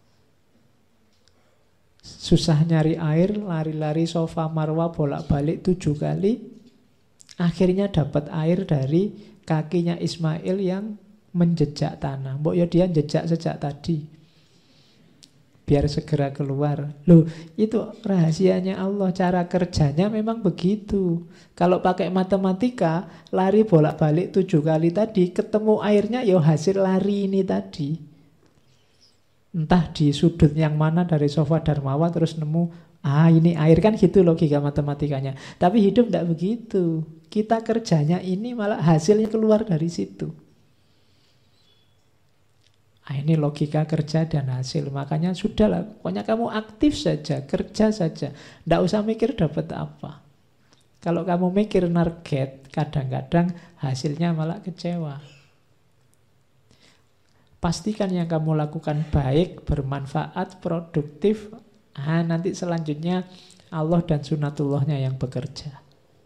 susah nyari air, lari-lari Safa Marwa bolak-balik 7 kali. Akhirnya dapat air dari kakinya Ismail yang menjejak tanah. Mbok ya dia jejak sejak tadi. Biar segera keluar. Loh, itu rahasianya Allah. Cara kerjanya memang begitu. Kalau pakai matematika, lari bolak-balik 7 kali tadi, ketemu airnya ya hasil lari ini tadi. Entah di sudut yang mana dari Safa dan Marwa terus nemu, ini air, kan gitu logika matematikanya. Tapi hidup tidak begitu. Kita kerjanya ini malah hasilnya keluar dari situ. Ini logika kerja dan hasil. Makanya sudahlah, pokoknya kamu aktif saja, kerja saja. Tidak usah mikir dapat apa. Kalau kamu mikir target, kadang-kadang hasilnya malah kecewa. Pastikan yang kamu lakukan baik, bermanfaat, produktif. Nanti selanjutnya Allah dan sunatullahnya yang bekerja.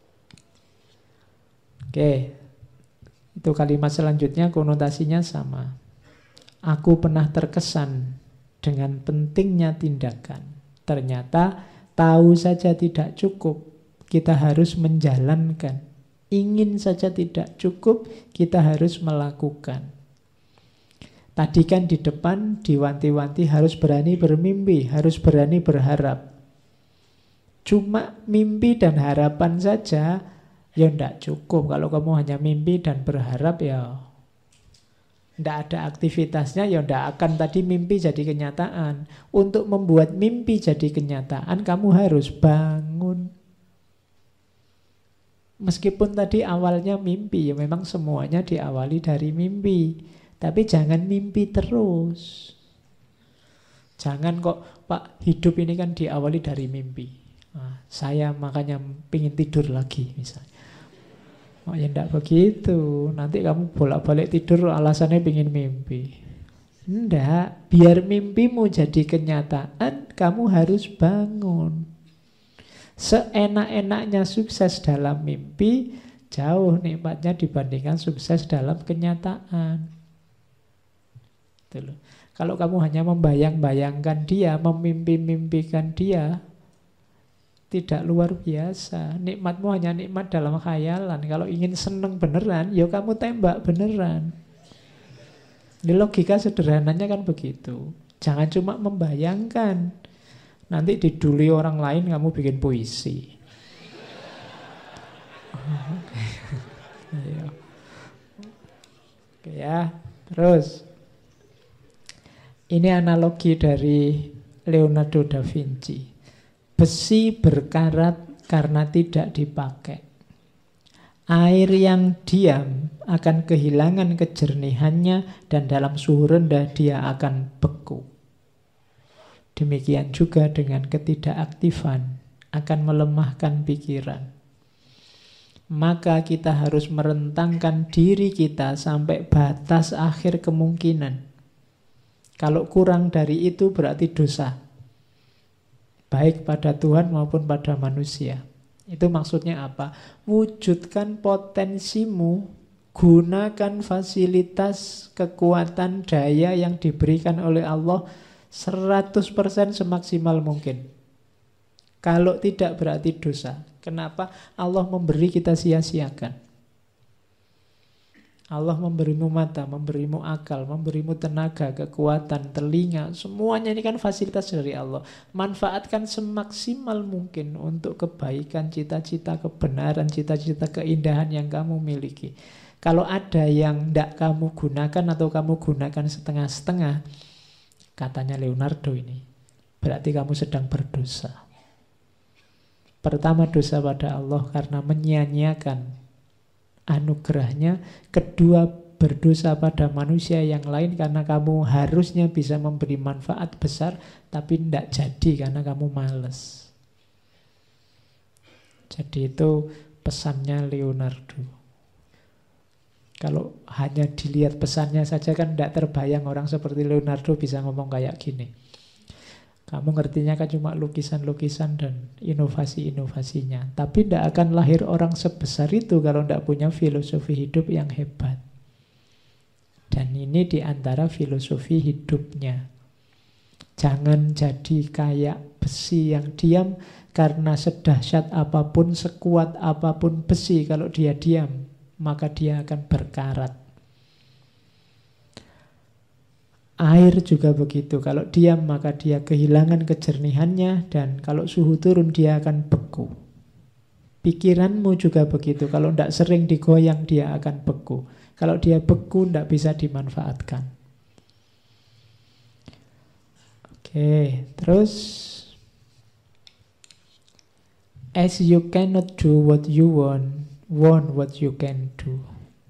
Oke, itu kalimat selanjutnya konotasinya sama. Aku pernah terkesan dengan pentingnya tindakan. Ternyata tahu saja tidak cukup, kita harus menjalankan. Ingin saja tidak cukup, kita harus melakukan. Tadi kan di depan diwanti-wanti harus berani bermimpi, harus berani berharap. Cuma mimpi dan harapan saja ya tidak cukup. Kalau kamu hanya mimpi dan berharap ya tidak ada aktivitasnya, ya tidak akan tadi mimpi jadi kenyataan. Untuk membuat mimpi jadi kenyataan, kamu harus bangun. Meskipun tadi awalnya mimpi, ya memang semuanya diawali dari mimpi. Tapi jangan mimpi terus. Jangan kok, Pak, hidup ini kan diawali dari mimpi. Saya makanya pingin tidur lagi misalnya. Oh ya enggak begitu. Nanti kamu bolak-balik tidur alasannya pengen mimpi. Enggak, biar mimpimu jadi kenyataan, kamu harus bangun. Seenak-enaknya sukses dalam mimpi, jauh nikmatnya dibandingkan sukses dalam kenyataan. Itu loh. Kalau kamu hanya membayang-bayangkan dia, memimpi-mimpikan dia, tidak luar biasa. Nikmatmu hanya nikmat dalam khayalan. Kalau ingin seneng beneran, ya kamu tembak beneran. Ini logika sederhananya kan begitu. Jangan cuma membayangkan. Nanti diduli orang lain kamu bikin puisi. Oke ya, terus. Ini analogi dari Leonardo da Vinci. Besi berkarat karena tidak dipakai. Air yang diam akan kehilangan kejernihannya dan dalam suhu rendah dia akan beku. Demikian juga dengan ketidakaktifan akan melemahkan pikiran. Maka kita harus merentangkan diri kita sampai batas akhir kemungkinan. Kalau kurang dari itu berarti dosa. Baik pada Tuhan maupun pada manusia. Itu maksudnya apa? Wujudkan potensimu, gunakan fasilitas, kekuatan, daya yang diberikan oleh Allah 100% semaksimal mungkin. Kalau tidak berarti dosa. Kenapa? Allah memberi kita sia-siakan. Allah memberimu mata, memberimu akal, memberimu tenaga, kekuatan, telinga. Semuanya ini kan fasilitas dari Allah. Manfaatkan semaksimal mungkin untuk kebaikan, cita-cita, kebenaran, cita-cita, keindahan yang kamu miliki. Kalau ada yang tidak kamu gunakan atau kamu gunakan setengah-setengah, katanya Leonardo ini, berarti kamu sedang berdosa. Pertama, dosa pada Allah karena menyia-nyiakan anugerahnya. Kedua, berdosa pada manusia yang lain karena kamu harusnya bisa memberi manfaat besar tapi tidak jadi karena kamu malas. Jadi itu pesannya Leonardo. Kalau hanya dilihat pesannya saja kan tidak terbayang orang seperti Leonardo bisa ngomong kayak gini. Kamu ngertinya kan cuma lukisan-lukisan dan inovasi-inovasinya. Tapi tidak akan lahir orang sebesar itu kalau tidak punya filosofi hidup yang hebat. Dan ini diantara filosofi hidupnya. Jangan jadi kayak besi yang diam, karena sedahsyat apapun, sekuat apapun besi, kalau dia diam, maka dia akan berkarat. Air juga begitu, kalau diam maka dia kehilangan kejernihannya, dan kalau suhu turun dia akan beku. Pikiranmu juga begitu, kalau tidak sering digoyang dia akan beku. Kalau dia beku tidak bisa dimanfaatkan. Oke, terus as you cannot do what you want what you can do.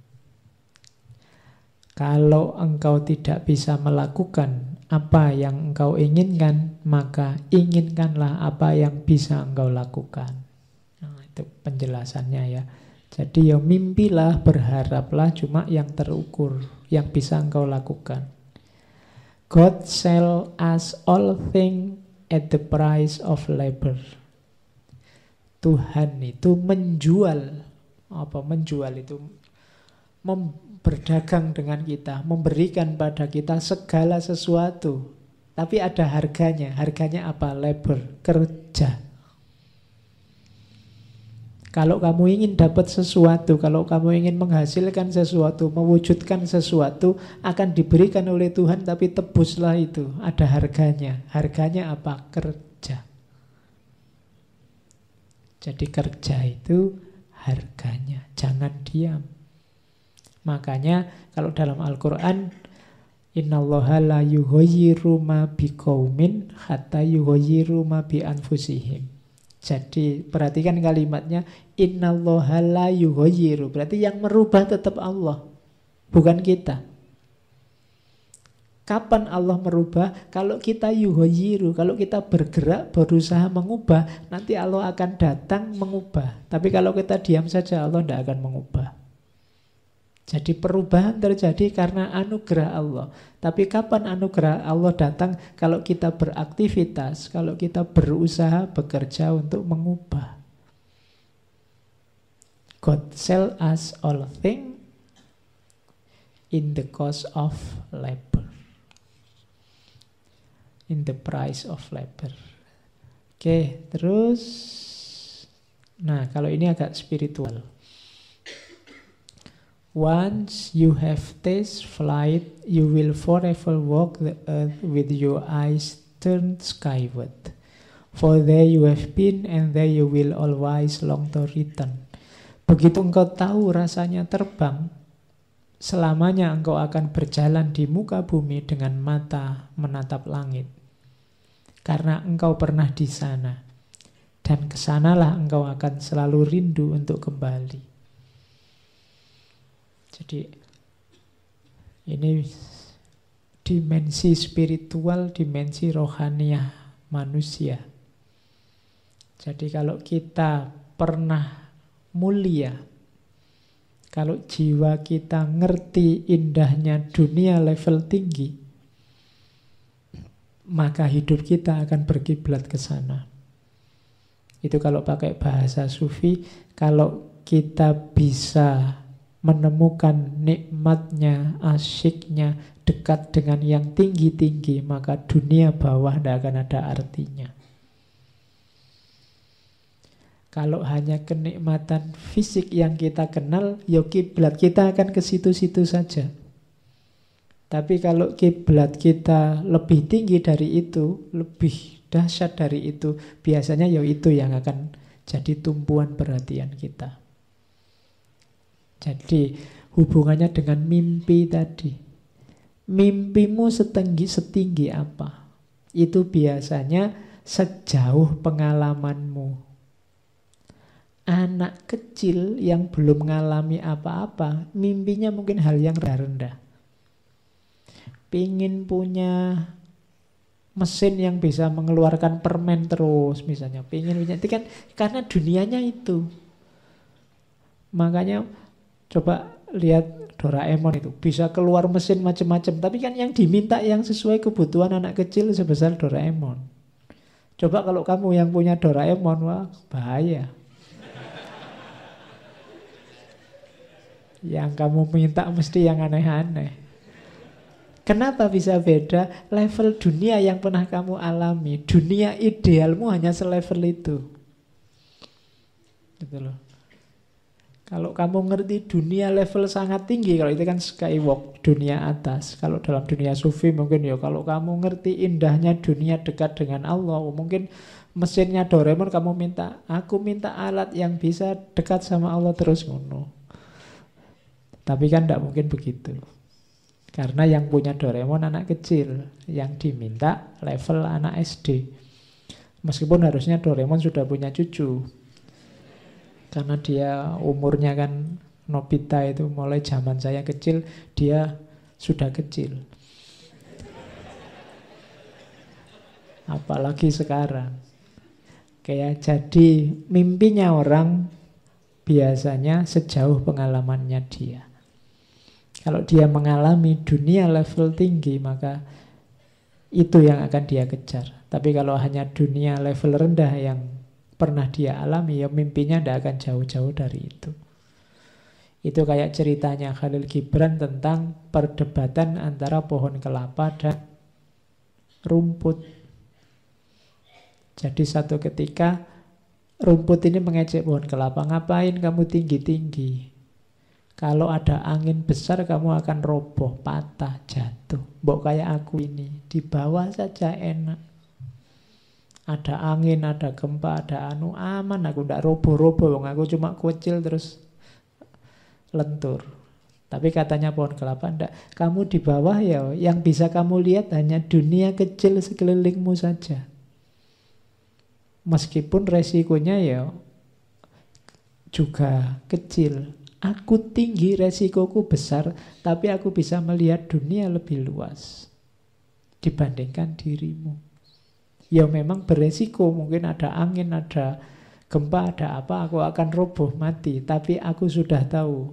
Kalau engkau tidak bisa melakukan apa yang engkau inginkan, maka inginkanlah apa yang bisa engkau lakukan. Nah, itu penjelasannya ya. Jadi ya mimpilah, berharaplah, cuma yang terukur, yang bisa engkau lakukan. God sell us all things at the price of labor. Tuhan itu menjual. Apa menjual itu? Berdagang dengan kita, memberikan pada kita segala sesuatu. Tapi ada harganya. Harganya apa? Labor, kerja. Kalau kamu ingin dapat sesuatu, kalau kamu ingin menghasilkan sesuatu, mewujudkan sesuatu, akan diberikan oleh Tuhan, tapi tebuslah itu. Ada harganya. Harganya apa? Kerja. Jadi kerja itu harganya. Jangan diam. Makanya kalau dalam Al-Quran, innallaha la yughayyiru ma biqaumin hatta yughayyiru ma bi anfusihim. Jadi perhatikan kalimatnya, innallaha la yughayyiru. Berarti yang merubah tetap Allah, bukan kita. Kapan Allah merubah? Kalau kita yughayyiru, kalau kita bergerak, berusaha mengubah, nanti Allah akan datang mengubah. Tapi kalau kita diam saja, Allah tidak akan mengubah. Jadi perubahan terjadi karena anugerah Allah. Tapi kapan anugerah Allah datang? Kalau kita beraktivitas, kalau kita berusaha, bekerja untuk mengubah. God sell us all things in the cost of labor. In the price of labor. Oke, terus. Nah, kalau ini agak spiritual. Once you have tasted flight, you will forever walk the earth with your eyes turned skyward. For there you have been, and there you will always long to return. Begitu engkau tahu rasanya terbang, selamanya engkau akan berjalan di muka bumi dengan mata menatap langit. Karena engkau pernah di sana, dan kesanalah engkau akan selalu rindu untuk kembali. Jadi ini dimensi spiritual, dimensi rohaniah manusia. Jadi kalau kita pernah mulia, kalau jiwa kita ngerti indahnya dunia level tinggi, maka hidup kita akan berkiblat ke sana. Itu kalau pakai bahasa sufi, kalau kita bisa menemukan nikmatnya, asyiknya, dekat dengan yang tinggi-tinggi, maka dunia bawah tidak akan ada artinya. Kalau hanya kenikmatan fisik yang kita kenal, ya kiblat kita akan ke situ-situ saja. Tapi kalau kiblat kita lebih tinggi dari itu, lebih dahsyat dari itu, biasanya ya itu yang akan jadi tumpuan perhatian kita. Jadi hubungannya dengan mimpi tadi. Mimpimu setinggi apa? Itu biasanya sejauh pengalamanmu. Anak kecil yang belum mengalami apa-apa, mimpinya mungkin hal yang rendah. Pingin punya mesin yang bisa mengeluarkan permen terus misalnya. Pingin punya, itu kan karena dunianya itu. Makanya coba lihat Doraemon itu, bisa keluar mesin macam-macam, tapi kan yang diminta yang sesuai kebutuhan anak kecil sebesar Doraemon. Coba kalau kamu yang punya Doraemon, wah bahaya. Yang kamu minta mesti yang aneh-aneh. Kenapa bisa beda? Level dunia yang pernah kamu alami. Dunia idealmu hanya selevel itu. Gitu loh. Kalau kamu ngerti dunia level sangat tinggi, kalau itu kan skywalk, dunia atas. Kalau dalam dunia sufi mungkin ya, kalau kamu ngerti indahnya dunia dekat dengan Allah, mungkin mesinnya Doraemon kamu minta, aku minta alat yang bisa dekat sama Allah terus ngono. Tapi kan tidak mungkin begitu. Karena yang punya Doraemon anak kecil, yang diminta level anak SD. Meskipun harusnya Doraemon sudah punya cucu. Karena dia umurnya kan Nobita itu mulai zaman saya kecil, dia sudah kecil. Apalagi sekarang. Kayak jadi mimpinya orang biasanya sejauh pengalamannya dia. Kalau dia mengalami dunia level tinggi, maka itu yang akan dia kejar. Tapi kalau hanya dunia level rendah yang pernah dia alami, ya mimpinya tidak akan jauh-jauh dari itu. Itu kayak ceritanya Khalil Gibran tentang perdebatan antara pohon kelapa dan rumput. Jadi satu ketika rumput ini mengejek pohon kelapa, ngapain kamu tinggi-tinggi? Kalau ada angin besar kamu akan roboh, patah, jatuh. Mbok kayak aku ini, di bawah saja enak. Ada angin, ada gempa, ada aman, aku ndak roboh-roboh, aku cuma kecil terus lentur. Tapi katanya pohon kelapa, ndak, kamu di bawah ya, yang bisa kamu lihat hanya dunia kecil sekelilingmu saja. Meskipun resikonya ya juga kecil. Aku tinggi, resikoku besar, tapi aku bisa melihat dunia lebih luas dibandingkan dirimu. Ya memang beresiko, mungkin ada angin, ada gempa, ada apa, aku akan roboh, mati. Tapi aku sudah tahu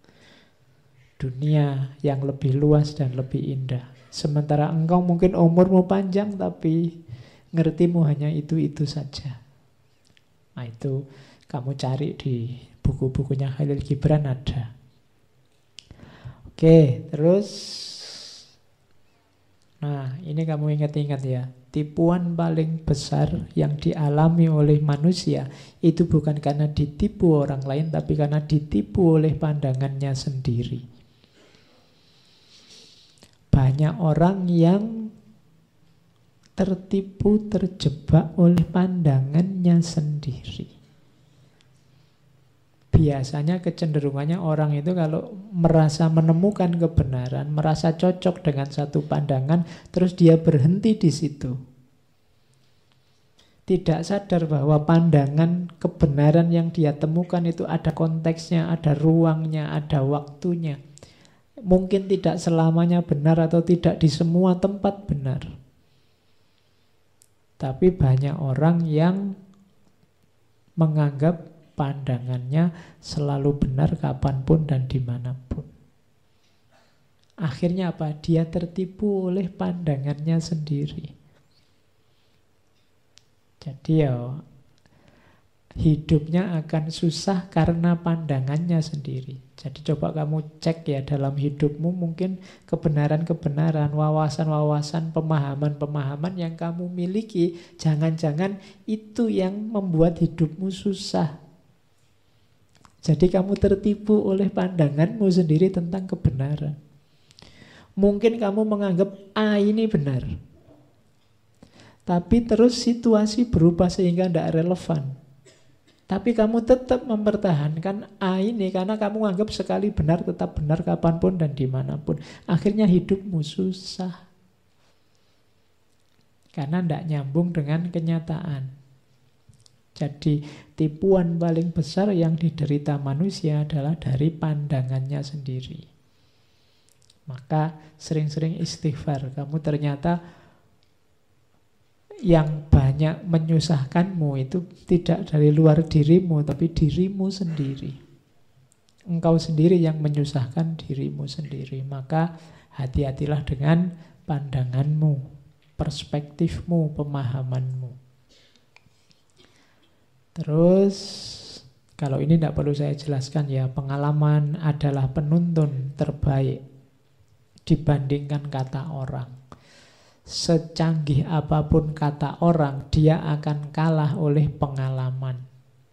dunia yang lebih luas dan lebih indah. Sementara engkau mungkin umurmu panjang, tapi ngertimu hanya itu-itu saja. Nah itu kamu cari di buku-bukunya Khalil Gibran ada. Oke, terus nah ini kamu ingat-ingat ya. Tipuan paling besar yang dialami oleh manusia itu bukan karena ditipu orang lain, tapi karena ditipu oleh pandangannya sendiri. Banyak orang yang tertipu, terjebak oleh pandangannya sendiri. Biasanya kecenderungannya orang itu kalau merasa menemukan kebenaran, merasa cocok dengan satu pandangan, terus dia berhenti di situ. Tidak sadar bahwa pandangan kebenaran yang dia temukan itu ada konteksnya, ada ruangnya, ada waktunya. Mungkin tidak selamanya benar atau tidak di semua tempat benar. Tapi banyak orang yang menganggap pandangannya selalu benar kapanpun dan dimanapun. Akhirnya apa? Dia tertipu oleh pandangannya sendiri. Jadi ya hidupnya akan susah karena pandangannya sendiri. Jadi coba kamu cek ya dalam hidupmu, mungkin kebenaran-kebenaran, wawasan-wawasan, pemahaman-pemahaman yang kamu miliki, jangan-jangan itu yang membuat hidupmu susah. Jadi kamu tertipu oleh pandanganmu sendiri tentang kebenaran. Mungkin kamu menganggap A ini benar, tapi terus situasi berubah sehingga tidak relevan. Tapi kamu tetap mempertahankan A ini karena kamu anggap sekali benar tetap benar kapanpun dan dimanapun. Akhirnya hidupmu susah karena tidak nyambung dengan kenyataan. Jadi tipuan paling besar yang diderita manusia adalah dari pandangannya sendiri. Maka sering-sering istighfar. Kamu ternyata yang banyak menyusahkanmu itu tidak dari luar dirimu, tapi dirimu sendiri. Engkau sendiri yang menyusahkan dirimu sendiri. Maka hati-hatilah dengan pandanganmu, perspektifmu, pemahamanmu. Terus kalau ini tidak perlu saya jelaskan ya, pengalaman adalah penuntun terbaik. dibandingkan kata orang. Secanggih apapun kata orang, dia akan kalah oleh pengalaman.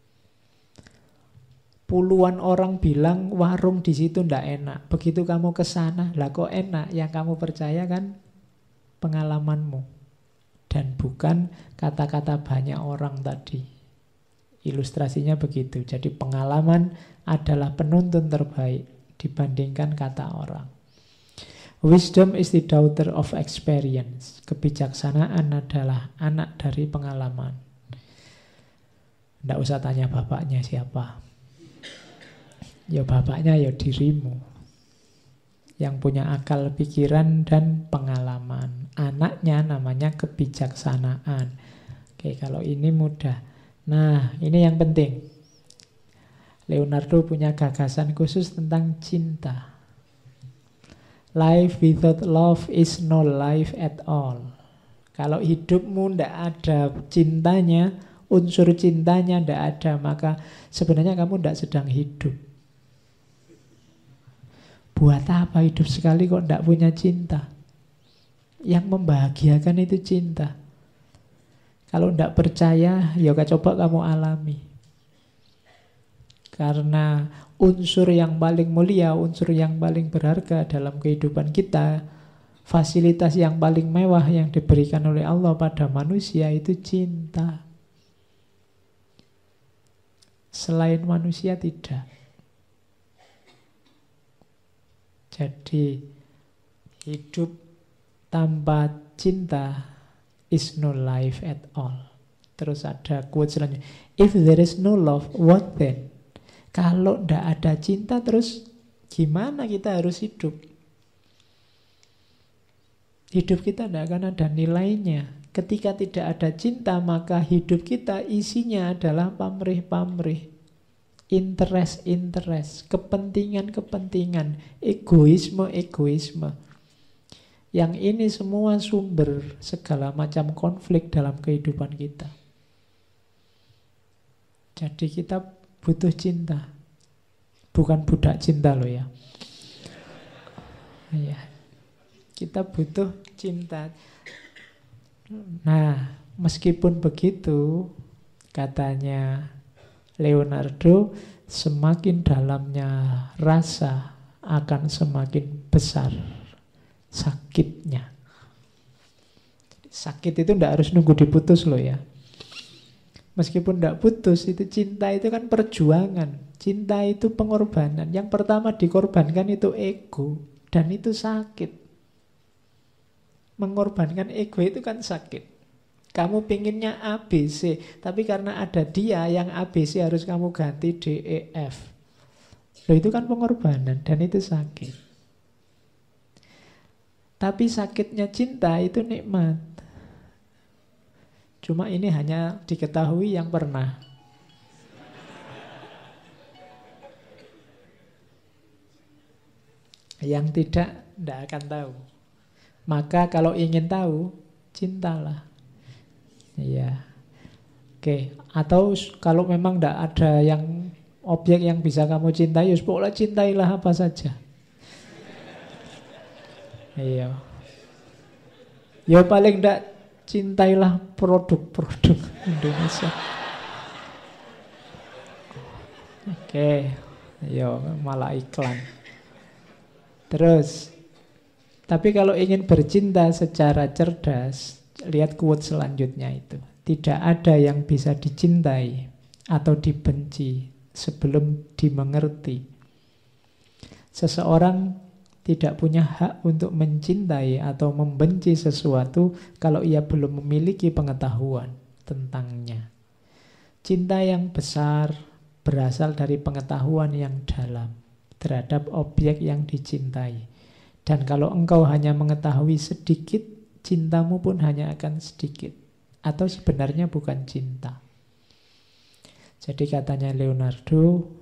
Puluhan orang bilang warung di situ ndak enak. Begitu kamu ke sana, lah kok enak? Yang kamu percaya kan pengalamanmu dan bukan kata-kata banyak orang tadi. Ilustrasinya begitu. Jadi pengalaman adalah penuntun terbaik dibandingkan kata orang. Wisdom is the daughter of experience. Kebijaksanaan adalah anak dari pengalaman. Nggak usah tanya bapaknya siapa. Ya bapaknya ya dirimu. Yang punya akal pikiran dan pengalaman. Anaknya namanya kebijaksanaan. Oke, kalau ini mudah. Nah, ini yang penting. Leonardo punya gagasan khusus tentang cinta. Life without love is no life at all. Kalau hidupmu ndak ada cintanya, unsur cintanya ndak ada, maka sebenarnya kamu ndak sedang hidup. Buat apa hidup sekali kok ndak punya cinta? Yang membahagiakan itu cinta. Kalau ndak percaya, ya coba kamu alami. Karena unsur yang paling mulia, unsur yang paling berharga dalam kehidupan kita, fasilitas yang paling mewah yang diberikan oleh Allah pada manusia itu cinta. Selain manusia tidak. Jadi hidup tanpa cinta is no life at all. Terus ada quote selanjutnya. If there is no love, what then? Kalau ndak ada cinta, terus gimana kita harus hidup? Hidup kita ndak akan ada nilainya. Ketika tidak ada cinta, maka hidup kita isinya adalah pamrih-pamrih, interest-interest, kepentingan-kepentingan, egoisme-egoisme. Yang ini semua sumber segala macam konflik dalam kehidupan kita. Jadi kita butuh cinta. Bukan budak cinta loh ya. Ya. Kita butuh cinta. Nah, meskipun begitu, katanya Leonardo, semakin dalamnya rasa akan semakin besar sakitnya. Sakit itu tidak harus nunggu diputus loh ya. Meskipun tidak putus, itu cinta itu kan perjuangan. Cinta itu pengorbanan. Yang pertama dikorbankan itu ego. Dan itu sakit. Mengorbankan ego itu kan sakit. Kamu pinginnya ABC, tapi karena ada dia yang ABC harus kamu ganti DEF. Loh, itu kan pengorbanan dan itu sakit. Tapi sakitnya cinta itu nikmat. Cuma ini hanya diketahui yang pernah. Yang tidak akan tahu. Maka kalau ingin tahu, cintalah. Iya. Oke. Atau kalau memang tidak ada yang objek yang bisa kamu cintai, ya pokoknya cintailah apa saja. Iya. Ya paling tidak cintailah produk-produk Indonesia. Oke. Yo, malah iklan. Terus, tapi kalau ingin bercinta secara cerdas, lihat quote selanjutnya itu. Tidak ada yang bisa dicintai atau dibenci sebelum dimengerti. Seseorang tidak punya hak untuk mencintai atau membenci sesuatu kalau ia belum memiliki pengetahuan tentangnya. Cinta yang besar berasal dari pengetahuan yang dalam terhadap objek yang dicintai. Dan kalau engkau hanya mengetahui sedikit, cintamu pun hanya akan sedikit. Atau sebenarnya bukan cinta. Jadi katanya Leonardo,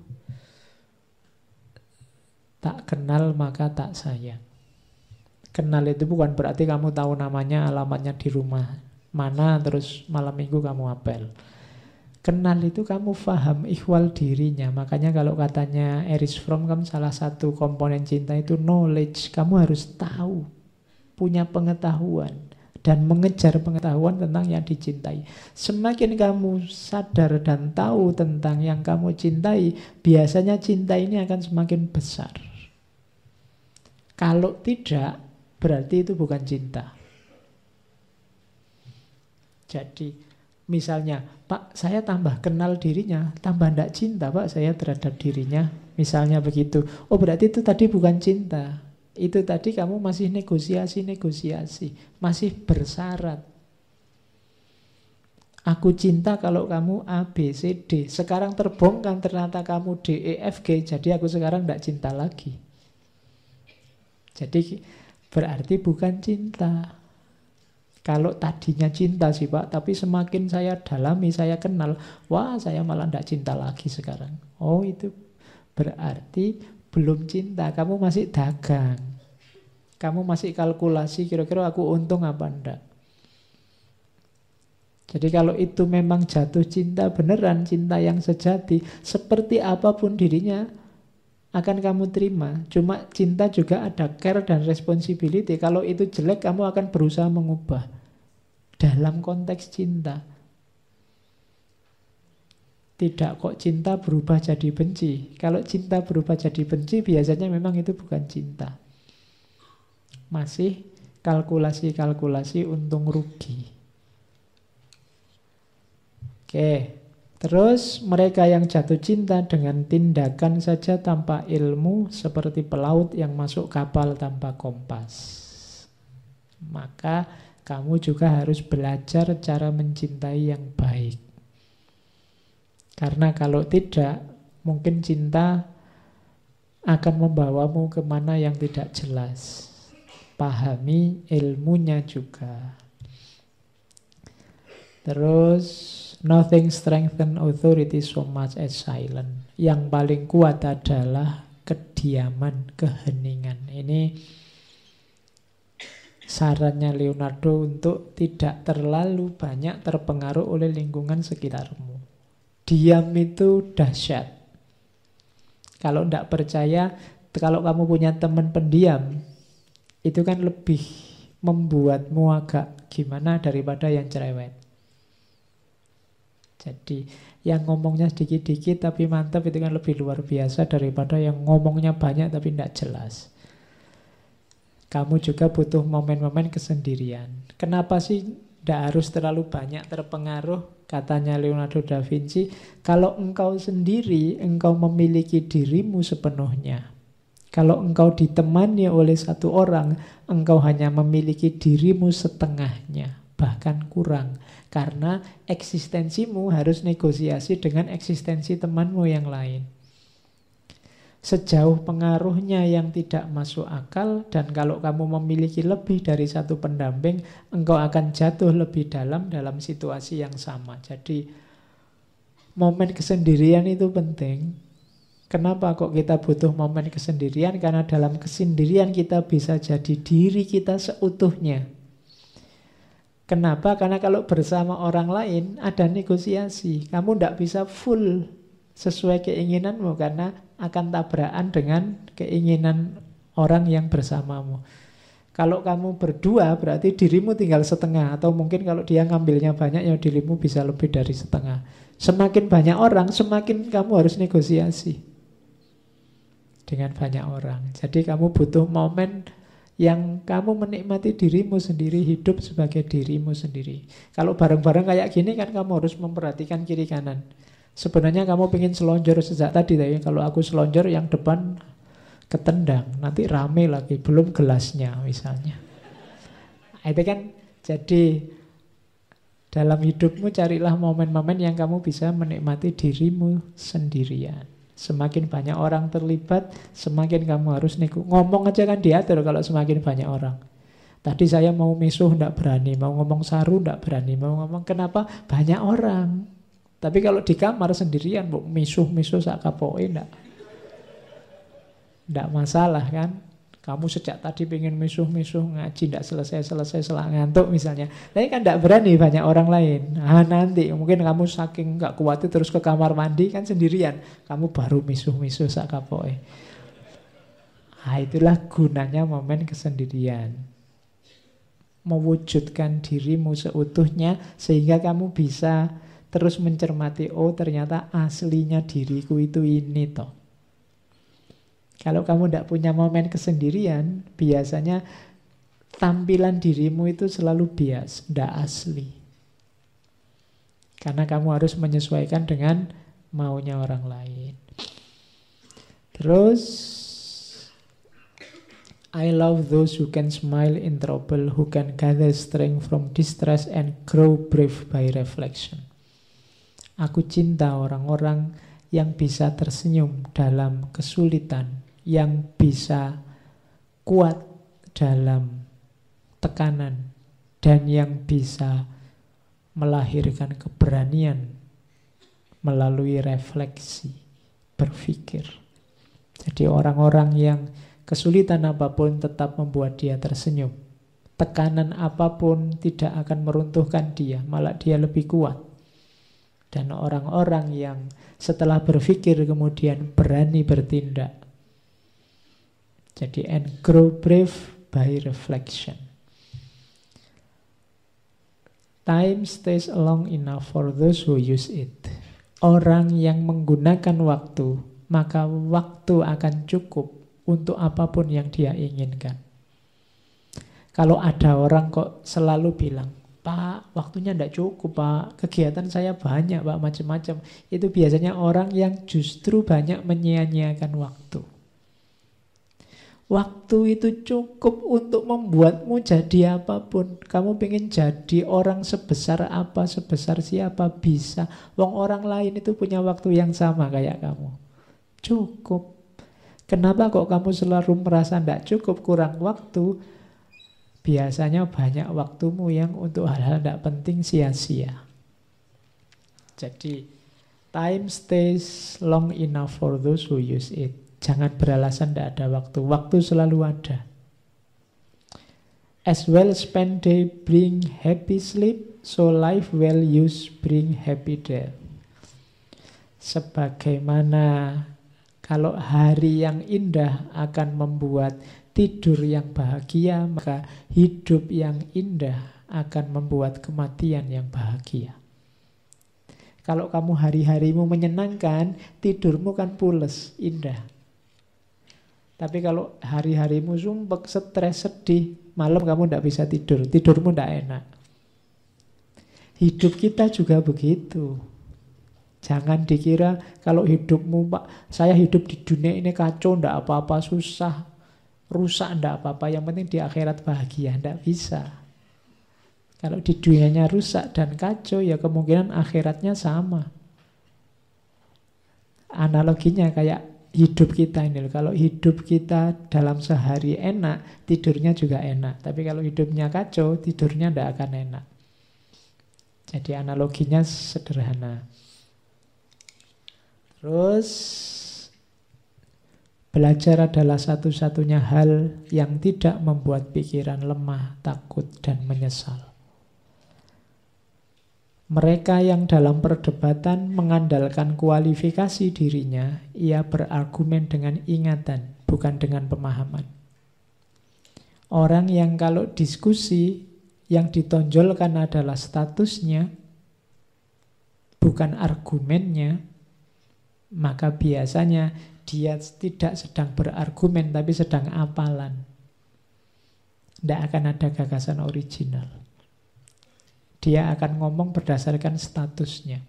tak kenal maka tak sayang. Kenal itu bukan berarti kamu tahu namanya, alamatnya di rumah mana, terus malam minggu kamu apel. Kenal itu kamu paham ihwal dirinya. Makanya kalau katanya Erich Fromm kan salah satu komponen cinta itu knowledge. Kamu harus tahu, punya pengetahuan, dan mengejar pengetahuan tentang yang dicintai. Semakin kamu sadar dan tahu tentang yang kamu cintai, biasanya cinta ini akan semakin besar. Kalau tidak, berarti itu bukan cinta. Jadi, misalnya, Pak, saya tambah kenal dirinya, tambah tidak cinta, Pak, saya terhadap dirinya. Misalnya begitu. Oh, berarti itu tadi bukan cinta. Itu tadi kamu masih negosiasi, masih bersyarat. Aku cinta kalau kamu A, B, C, D. Sekarang terbongkar ternyata kamu D, E, F, G. Jadi aku sekarang tidak cinta lagi. Jadi berarti bukan cinta. Kalau tadinya cinta sih Pak, tapi semakin saya dalami, saya kenal, wah saya malah tidak cinta lagi sekarang. Oh itu berarti belum cinta, kamu masih dagang. Kamu masih kalkulasi kira-kira aku untung apa enggak. Jadi kalau itu memang jatuh cinta beneran, cinta yang sejati, seperti apapun dirinya akan kamu terima. Cuma cinta juga ada care dan responsibility. Kalau itu jelek, kamu akan berusaha mengubah. Dalam konteks cinta. Tidak kok cinta berubah jadi benci. Kalau cinta berubah jadi benci, biasanya memang itu bukan cinta. Masih kalkulasi-kalkulasi untung rugi. Oke. Terus mereka yang jatuh cinta dengan tindakan saja tanpa ilmu seperti pelaut yang masuk kapal tanpa kompas. Maka kamu juga harus belajar cara mencintai yang baik. Karena kalau tidak, mungkin cinta akan membawamu kemana yang tidak jelas. Pahami ilmunya juga. Terus nothing strengthen authority so much as silence. Yang paling kuat adalah kediaman, keheningan. Ini sarannya Leonardo untuk tidak terlalu banyak terpengaruh oleh lingkungan sekitarmu. Diam itu dahsyat. Kalau tidak percaya, kalau kamu punya teman pendiam, itu kan lebih membuatmu agak gimana daripada yang cerewet. Jadi yang ngomongnya sedikit-dikit tapi mantap itu kan lebih luar biasa daripada yang ngomongnya banyak tapi tidak jelas. Kamu juga butuh momen-momen kesendirian. Kenapa sih tidak harus terlalu banyak terpengaruh? Katanya Leonardo da Vinci, kalau engkau sendiri, engkau memiliki dirimu sepenuhnya. Kalau engkau ditemani oleh satu orang, engkau hanya memiliki dirimu setengahnya, bahkan kurang. Karena eksistensimu harus negosiasi dengan eksistensi temanmu yang lain. Sejauh pengaruhnya yang tidak masuk akal, dan kalau kamu memiliki lebih dari satu pendamping, engkau akan jatuh lebih dalam situasi yang sama. Jadi momen kesendirian itu penting. Kenapa kok kita butuh momen kesendirian? Karena dalam kesendirian kita bisa jadi diri kita seutuhnya. Kenapa? Karena kalau bersama orang lain ada negosiasi. Kamu tidak bisa full sesuai keinginanmu karena akan tabrakan dengan keinginan orang yang bersamamu. Kalau kamu berdua berarti dirimu tinggal setengah. Atau mungkin kalau dia ngambilnya banyak ya dirimu bisa lebih dari setengah. Semakin banyak orang semakin kamu harus negosiasi dengan banyak orang. Jadi kamu butuh momen yang kamu menikmati dirimu sendiri, hidup sebagai dirimu sendiri. Kalau bareng-bareng kayak gini kan kamu harus memperhatikan kiri kanan. Sebenarnya kamu pengen selonjor sejak tadi, tapi kalau aku selonjor yang depan ketendang, nanti rame lagi, belum gelasnya misalnya. Itu kan jadi dalam hidupmu carilah momen-momen yang kamu bisa menikmati dirimu sendirian. Semakin banyak orang terlibat, semakin kamu harus ngomong aja kan diatur kalau semakin banyak orang. Tadi saya mau misuh tidak berani, mau ngomong saru tidak berani, mau ngomong kenapa banyak orang. Tapi kalau di kamar sendirian, misuh sak kapoke tidak masalah kan. Kamu sejak tadi pengen misuh-misuh, ngaji tidak selesai-selesai, setelah ngantuk misalnya. Tapi kan tidak berani banyak orang lain. Nah, nanti mungkin kamu saking nggak kuat terus ke kamar mandi kan sendirian. Kamu baru misuh-misuh sak kapoke. Nah, itulah gunanya momen kesendirian. Mewujudkan dirimu seutuhnya sehingga kamu bisa terus mencermati, oh ternyata aslinya diriku itu ini toh. Kalau kamu tidak punya momen kesendirian, biasanya tampilan dirimu itu selalu bias, tidak asli. Karena kamu harus menyesuaikan dengan maunya orang lain. Terus, I love those who can smile in trouble, who can gather strength from distress and grow brave by reflection. Aku cinta orang-orang yang bisa tersenyum dalam kesulitan, yang bisa kuat dalam tekanan, dan yang bisa melahirkan keberanian melalui refleksi, berpikir. Jadi orang-orang yang kesulitan apapun tetap membuat dia tersenyum. Tekanan apapun tidak akan meruntuhkan dia, malah dia lebih kuat. Dan orang-orang yang setelah berpikir kemudian berani bertindak. Jadi and grow brave by reflection. Time stays long enough for those who use it. Orang yang menggunakan waktu, maka waktu akan cukup untuk apapun yang dia inginkan. Kalau ada orang kok selalu bilang, Pak, waktunya tidak cukup, Pak. Kegiatan saya banyak, Pak, macam-macam. Itu biasanya orang yang justru banyak menyia-nyiakan waktu. Waktu itu cukup untuk membuatmu jadi apapun. Kamu pengen jadi orang sebesar apa, sebesar siapa, bisa. Wong orang lain itu punya waktu yang sama kayak kamu. Cukup. Kenapa kok kamu selalu merasa tidak cukup, kurang waktu? Biasanya banyak waktumu yang untuk hal-hal tidak penting sia-sia. Jadi, time stays long enough for those who use it. Jangan beralasan tidak ada waktu. Waktu selalu ada. As well spent day bring happy sleep, so life well used bring happy death. Sebagaimana kalau hari yang indah akan membuat tidur yang bahagia, maka hidup yang indah akan membuat kematian yang bahagia. Kalau kamu hari-harimu menyenangkan, tidurmu kan pules, indah. Tapi kalau hari-harimu sumpek, stres, sedih, malam kamu tidak bisa tidur, tidurmu tidak enak. Hidup kita juga begitu. Jangan dikira kalau hidupmu, Pak, saya hidup di dunia ini kacau, tidak apa-apa, susah, rusak, tidak apa-apa, yang penting di akhirat bahagia. Tidak bisa. Kalau di dunianya rusak dan kacau, ya kemungkinan akhiratnya sama. Analoginya kayak hidup kita ini. Kalau hidup kita dalam sehari enak, tidurnya juga enak. Tapi kalau hidupnya kacau, tidurnya tidak akan enak. Jadi analoginya sederhana. Terus, belajar adalah satu-satunya hal yang tidak membuat pikiran lemah, takut, dan menyesal. Mereka yang dalam perdebatan mengandalkan kualifikasi dirinya, ia berargumen dengan ingatan, bukan dengan pemahaman. Orang yang kalau diskusi, yang ditonjolkan adalah statusnya, bukan argumennya, maka biasanya dia tidak sedang berargumen, tapi sedang apalan. Tidak akan ada gagasan original. Dia akan ngomong berdasarkan statusnya.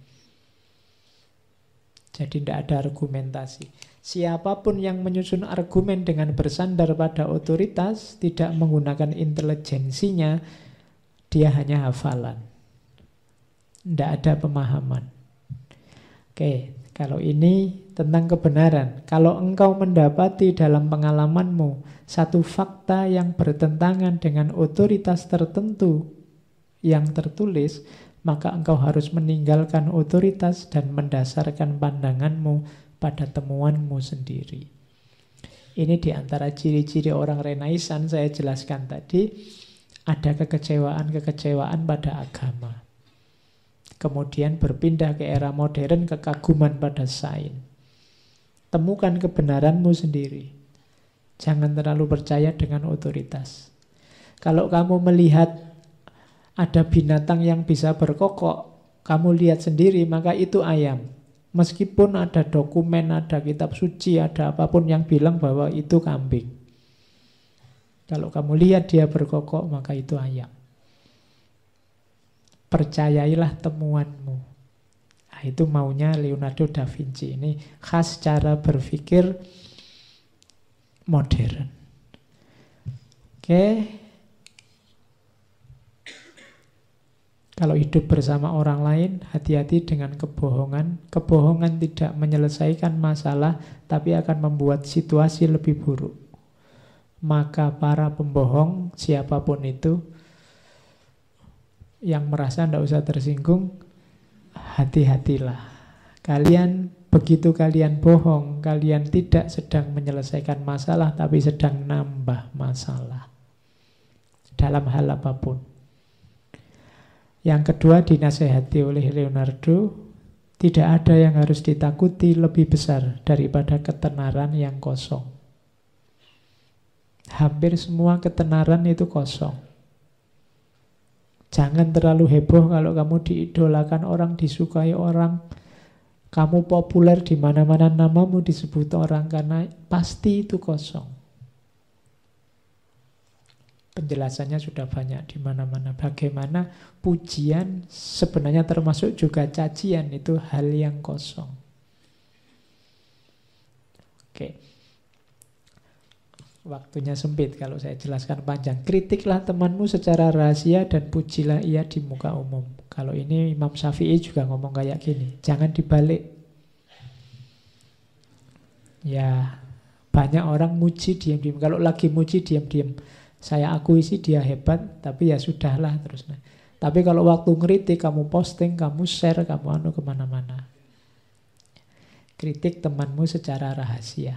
Jadi tidak ada argumentasi. Siapapun yang menyusun argumen dengan bersandar pada otoritas, tidak menggunakan intelijensinya, dia hanya hafalan. Tidak ada pemahaman. Oke, kalau ini tentang kebenaran. Kalau engkau mendapati dalam pengalamanmu satu fakta yang bertentangan dengan otoritas tertentu yang tertulis, maka engkau harus meninggalkan otoritas dan mendasarkan pandanganmu pada temuanmu sendiri. Ini diantara ciri-ciri orang Renaissance saya jelaskan tadi. Ada kekecewaan-kekecewaan pada agama. Kemudian berpindah ke era modern, kekaguman pada sains. Temukan kebenaranmu sendiri. Jangan terlalu percaya dengan otoritas. Kalau kamu melihat ada binatang yang bisa berkokok, kamu lihat sendiri, maka itu ayam. Meskipun ada dokumen, ada kitab suci, ada apapun yang bilang bahwa itu kambing. Kalau kamu lihat dia berkokok, maka itu ayam. Percayailah temuanmu. Nah, itu maunya Leonardo da Vinci. Ini khas cara berpikir modern. Oke. Kalau hidup bersama orang lain, hati-hati dengan kebohongan. Kebohongan tidak menyelesaikan masalah, tapi akan membuat situasi lebih buruk. Maka para pembohong, siapapun itu, yang merasa tidak usah tersinggung, hati-hatilah. Begitu kalian bohong, kalian tidak sedang menyelesaikan masalah, tapi sedang nambah masalah. Dalam hal apapun. Yang kedua, dinasehati oleh Leonardo, tidak ada yang harus ditakuti lebih besar daripada ketenaran yang kosong. Hampir semua ketenaran itu kosong. Jangan terlalu heboh kalau kamu diidolakan orang, disukai orang, kamu populer di mana-mana, namamu disebut orang, karena pasti itu kosong. Penjelasannya sudah banyak di mana-mana. Bagaimana pujian sebenarnya termasuk juga cacian, itu hal yang kosong. Oke. Waktunya sempit kalau saya jelaskan panjang. Kritiklah temanmu secara rahasia dan pujilah ia di muka umum. Kalau ini Imam Syafi'i juga ngomong kayak gini. Jangan dibalik. Ya, banyak orang muji diam-diam. Kalau lagi muji diam-diam. Saya akui sih dia hebat, tapi ya sudahlah terus. Tapi kalau waktu ngeritik, kamu posting, kamu share, kamu kemana-mana. Kritik temanmu secara rahasia.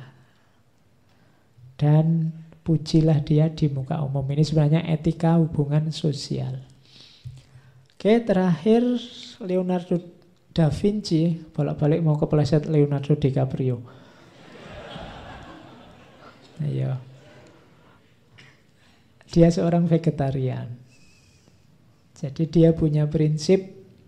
Dan pujilah dia di muka umum. Ini sebenarnya etika hubungan sosial. Oke, terakhir Leonardo da Vinci. Bolak-balik mau kepleset Leonardo DiCaprio. Ayo. Dia seorang vegetarian. Jadi dia punya prinsip,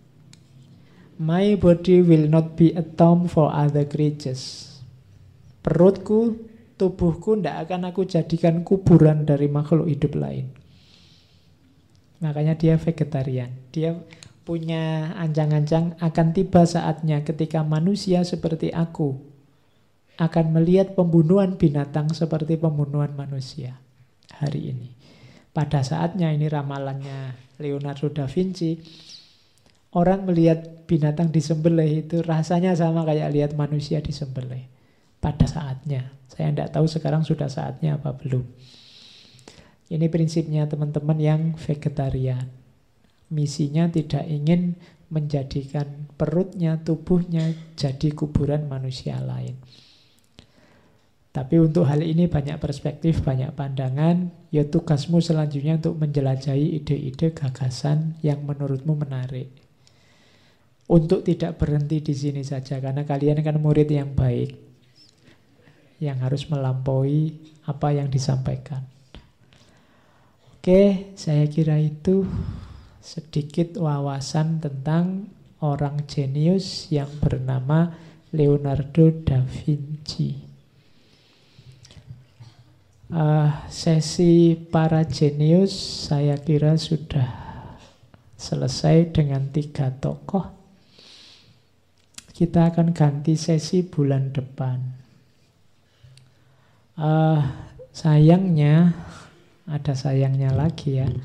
my body will not be a tomb for other creatures. Perutku, tubuhku tidak akan aku jadikan kuburan dari makhluk hidup lain. Makanya dia vegetarian. Dia punya ancang-ancang akan tiba saatnya ketika manusia seperti aku akan melihat pembunuhan binatang seperti pembunuhan manusia hari ini. Pada saatnya, ini ramalannya Leonardo da Vinci, orang melihat binatang disembelih itu rasanya sama kayak lihat manusia disembelih. Pada saatnya. Saya tidak tahu sekarang sudah saatnya apa belum. Ini prinsipnya teman-teman yang vegetarian. Misinya tidak ingin menjadikan perutnya, tubuhnya jadi kuburan manusia lain. Tapi untuk hal ini banyak perspektif, banyak pandangan. Ya tugasmu selanjutnya untuk menjelajahi ide-ide, gagasan yang menurutmu menarik. Untuk tidak berhenti di sini saja, karena kalian kan murid yang baik, yang harus melampaui apa yang disampaikan. Oke, saya kira itu sedikit wawasan tentang orang jenius yang bernama Leonardo da Vinci. Sesi para jenius saya kira sudah selesai dengan 3 tokoh. Kita akan ganti sesi bulan depan. Sayangnya, ada sayangnya lagi ya.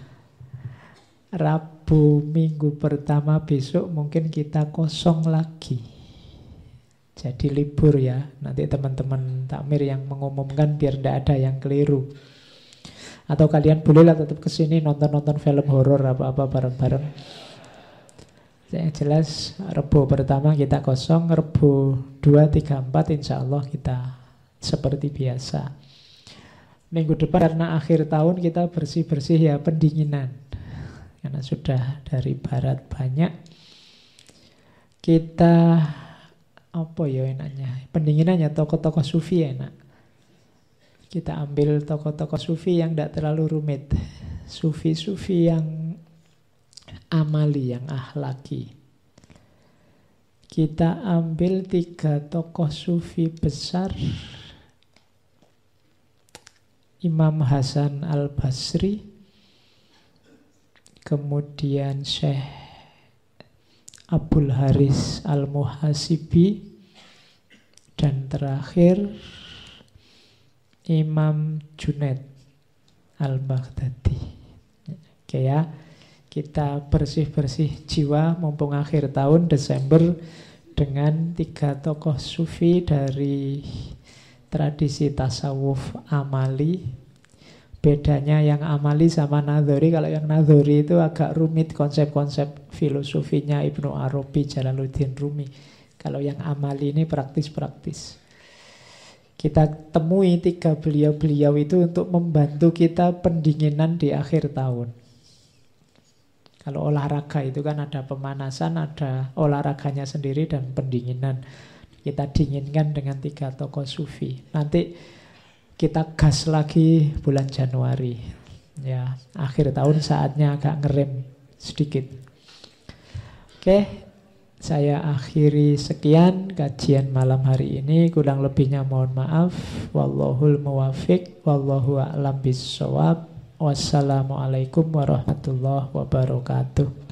Rabu minggu pertama besok mungkin kita kosong lagi. Jadi libur ya. Nanti teman-teman takmir yang mengumumkan biar tidak ada yang keliru. Atau kalian bolehlah tetap kesini nonton-nonton film horor apa-apa bareng-bareng. Yang jelas Rebo pertama kita kosong, Rebo 2, 3, 4 insya Allah kita seperti biasa. Minggu depan karena akhir tahun kita bersih-bersih ya pendinginan. Karena sudah dari barat banyak. Kita apa ya enaknya? Pendinginannya tokoh-tokoh sufi enak. Kita ambil tokoh-tokoh sufi yang tidak terlalu rumit. Sufi-sufi yang amali, yang akhlaki. Kita ambil 3 tokoh sufi besar. Imam Hasan Al-Basri, kemudian Syekh Abdul Haris Al-Muhasibi, dan terakhir Imam Junaid Al-Baghdadi. Oke ya, kita bersih-bersih jiwa mumpung akhir tahun Desember dengan 3 tokoh sufi dari tradisi tasawuf amali. Bedanya yang amali sama nadhuri, kalau yang nadhuri itu agak rumit konsep-konsep filosofinya Ibnu Arabi, Jalaluddin Rumi. Kalau yang amali ini praktis-praktis. Kita temui 3 beliau-beliau itu untuk membantu kita pendinginan di akhir tahun. Kalau olahraga itu kan ada pemanasan, ada olahraganya sendiri dan pendinginan. Kita dinginkan dengan 3 tokoh sufi. Nanti kita gas lagi bulan Januari. Ya, akhir tahun saatnya agak ngerem sedikit. Oke, saya akhiri sekian kajian malam hari ini. Kurang lebihnya mohon maaf. Wallahul muwafiq, wallahu a'lam bissawab. Wassalamualaikum warahmatullahi wabarakatuh.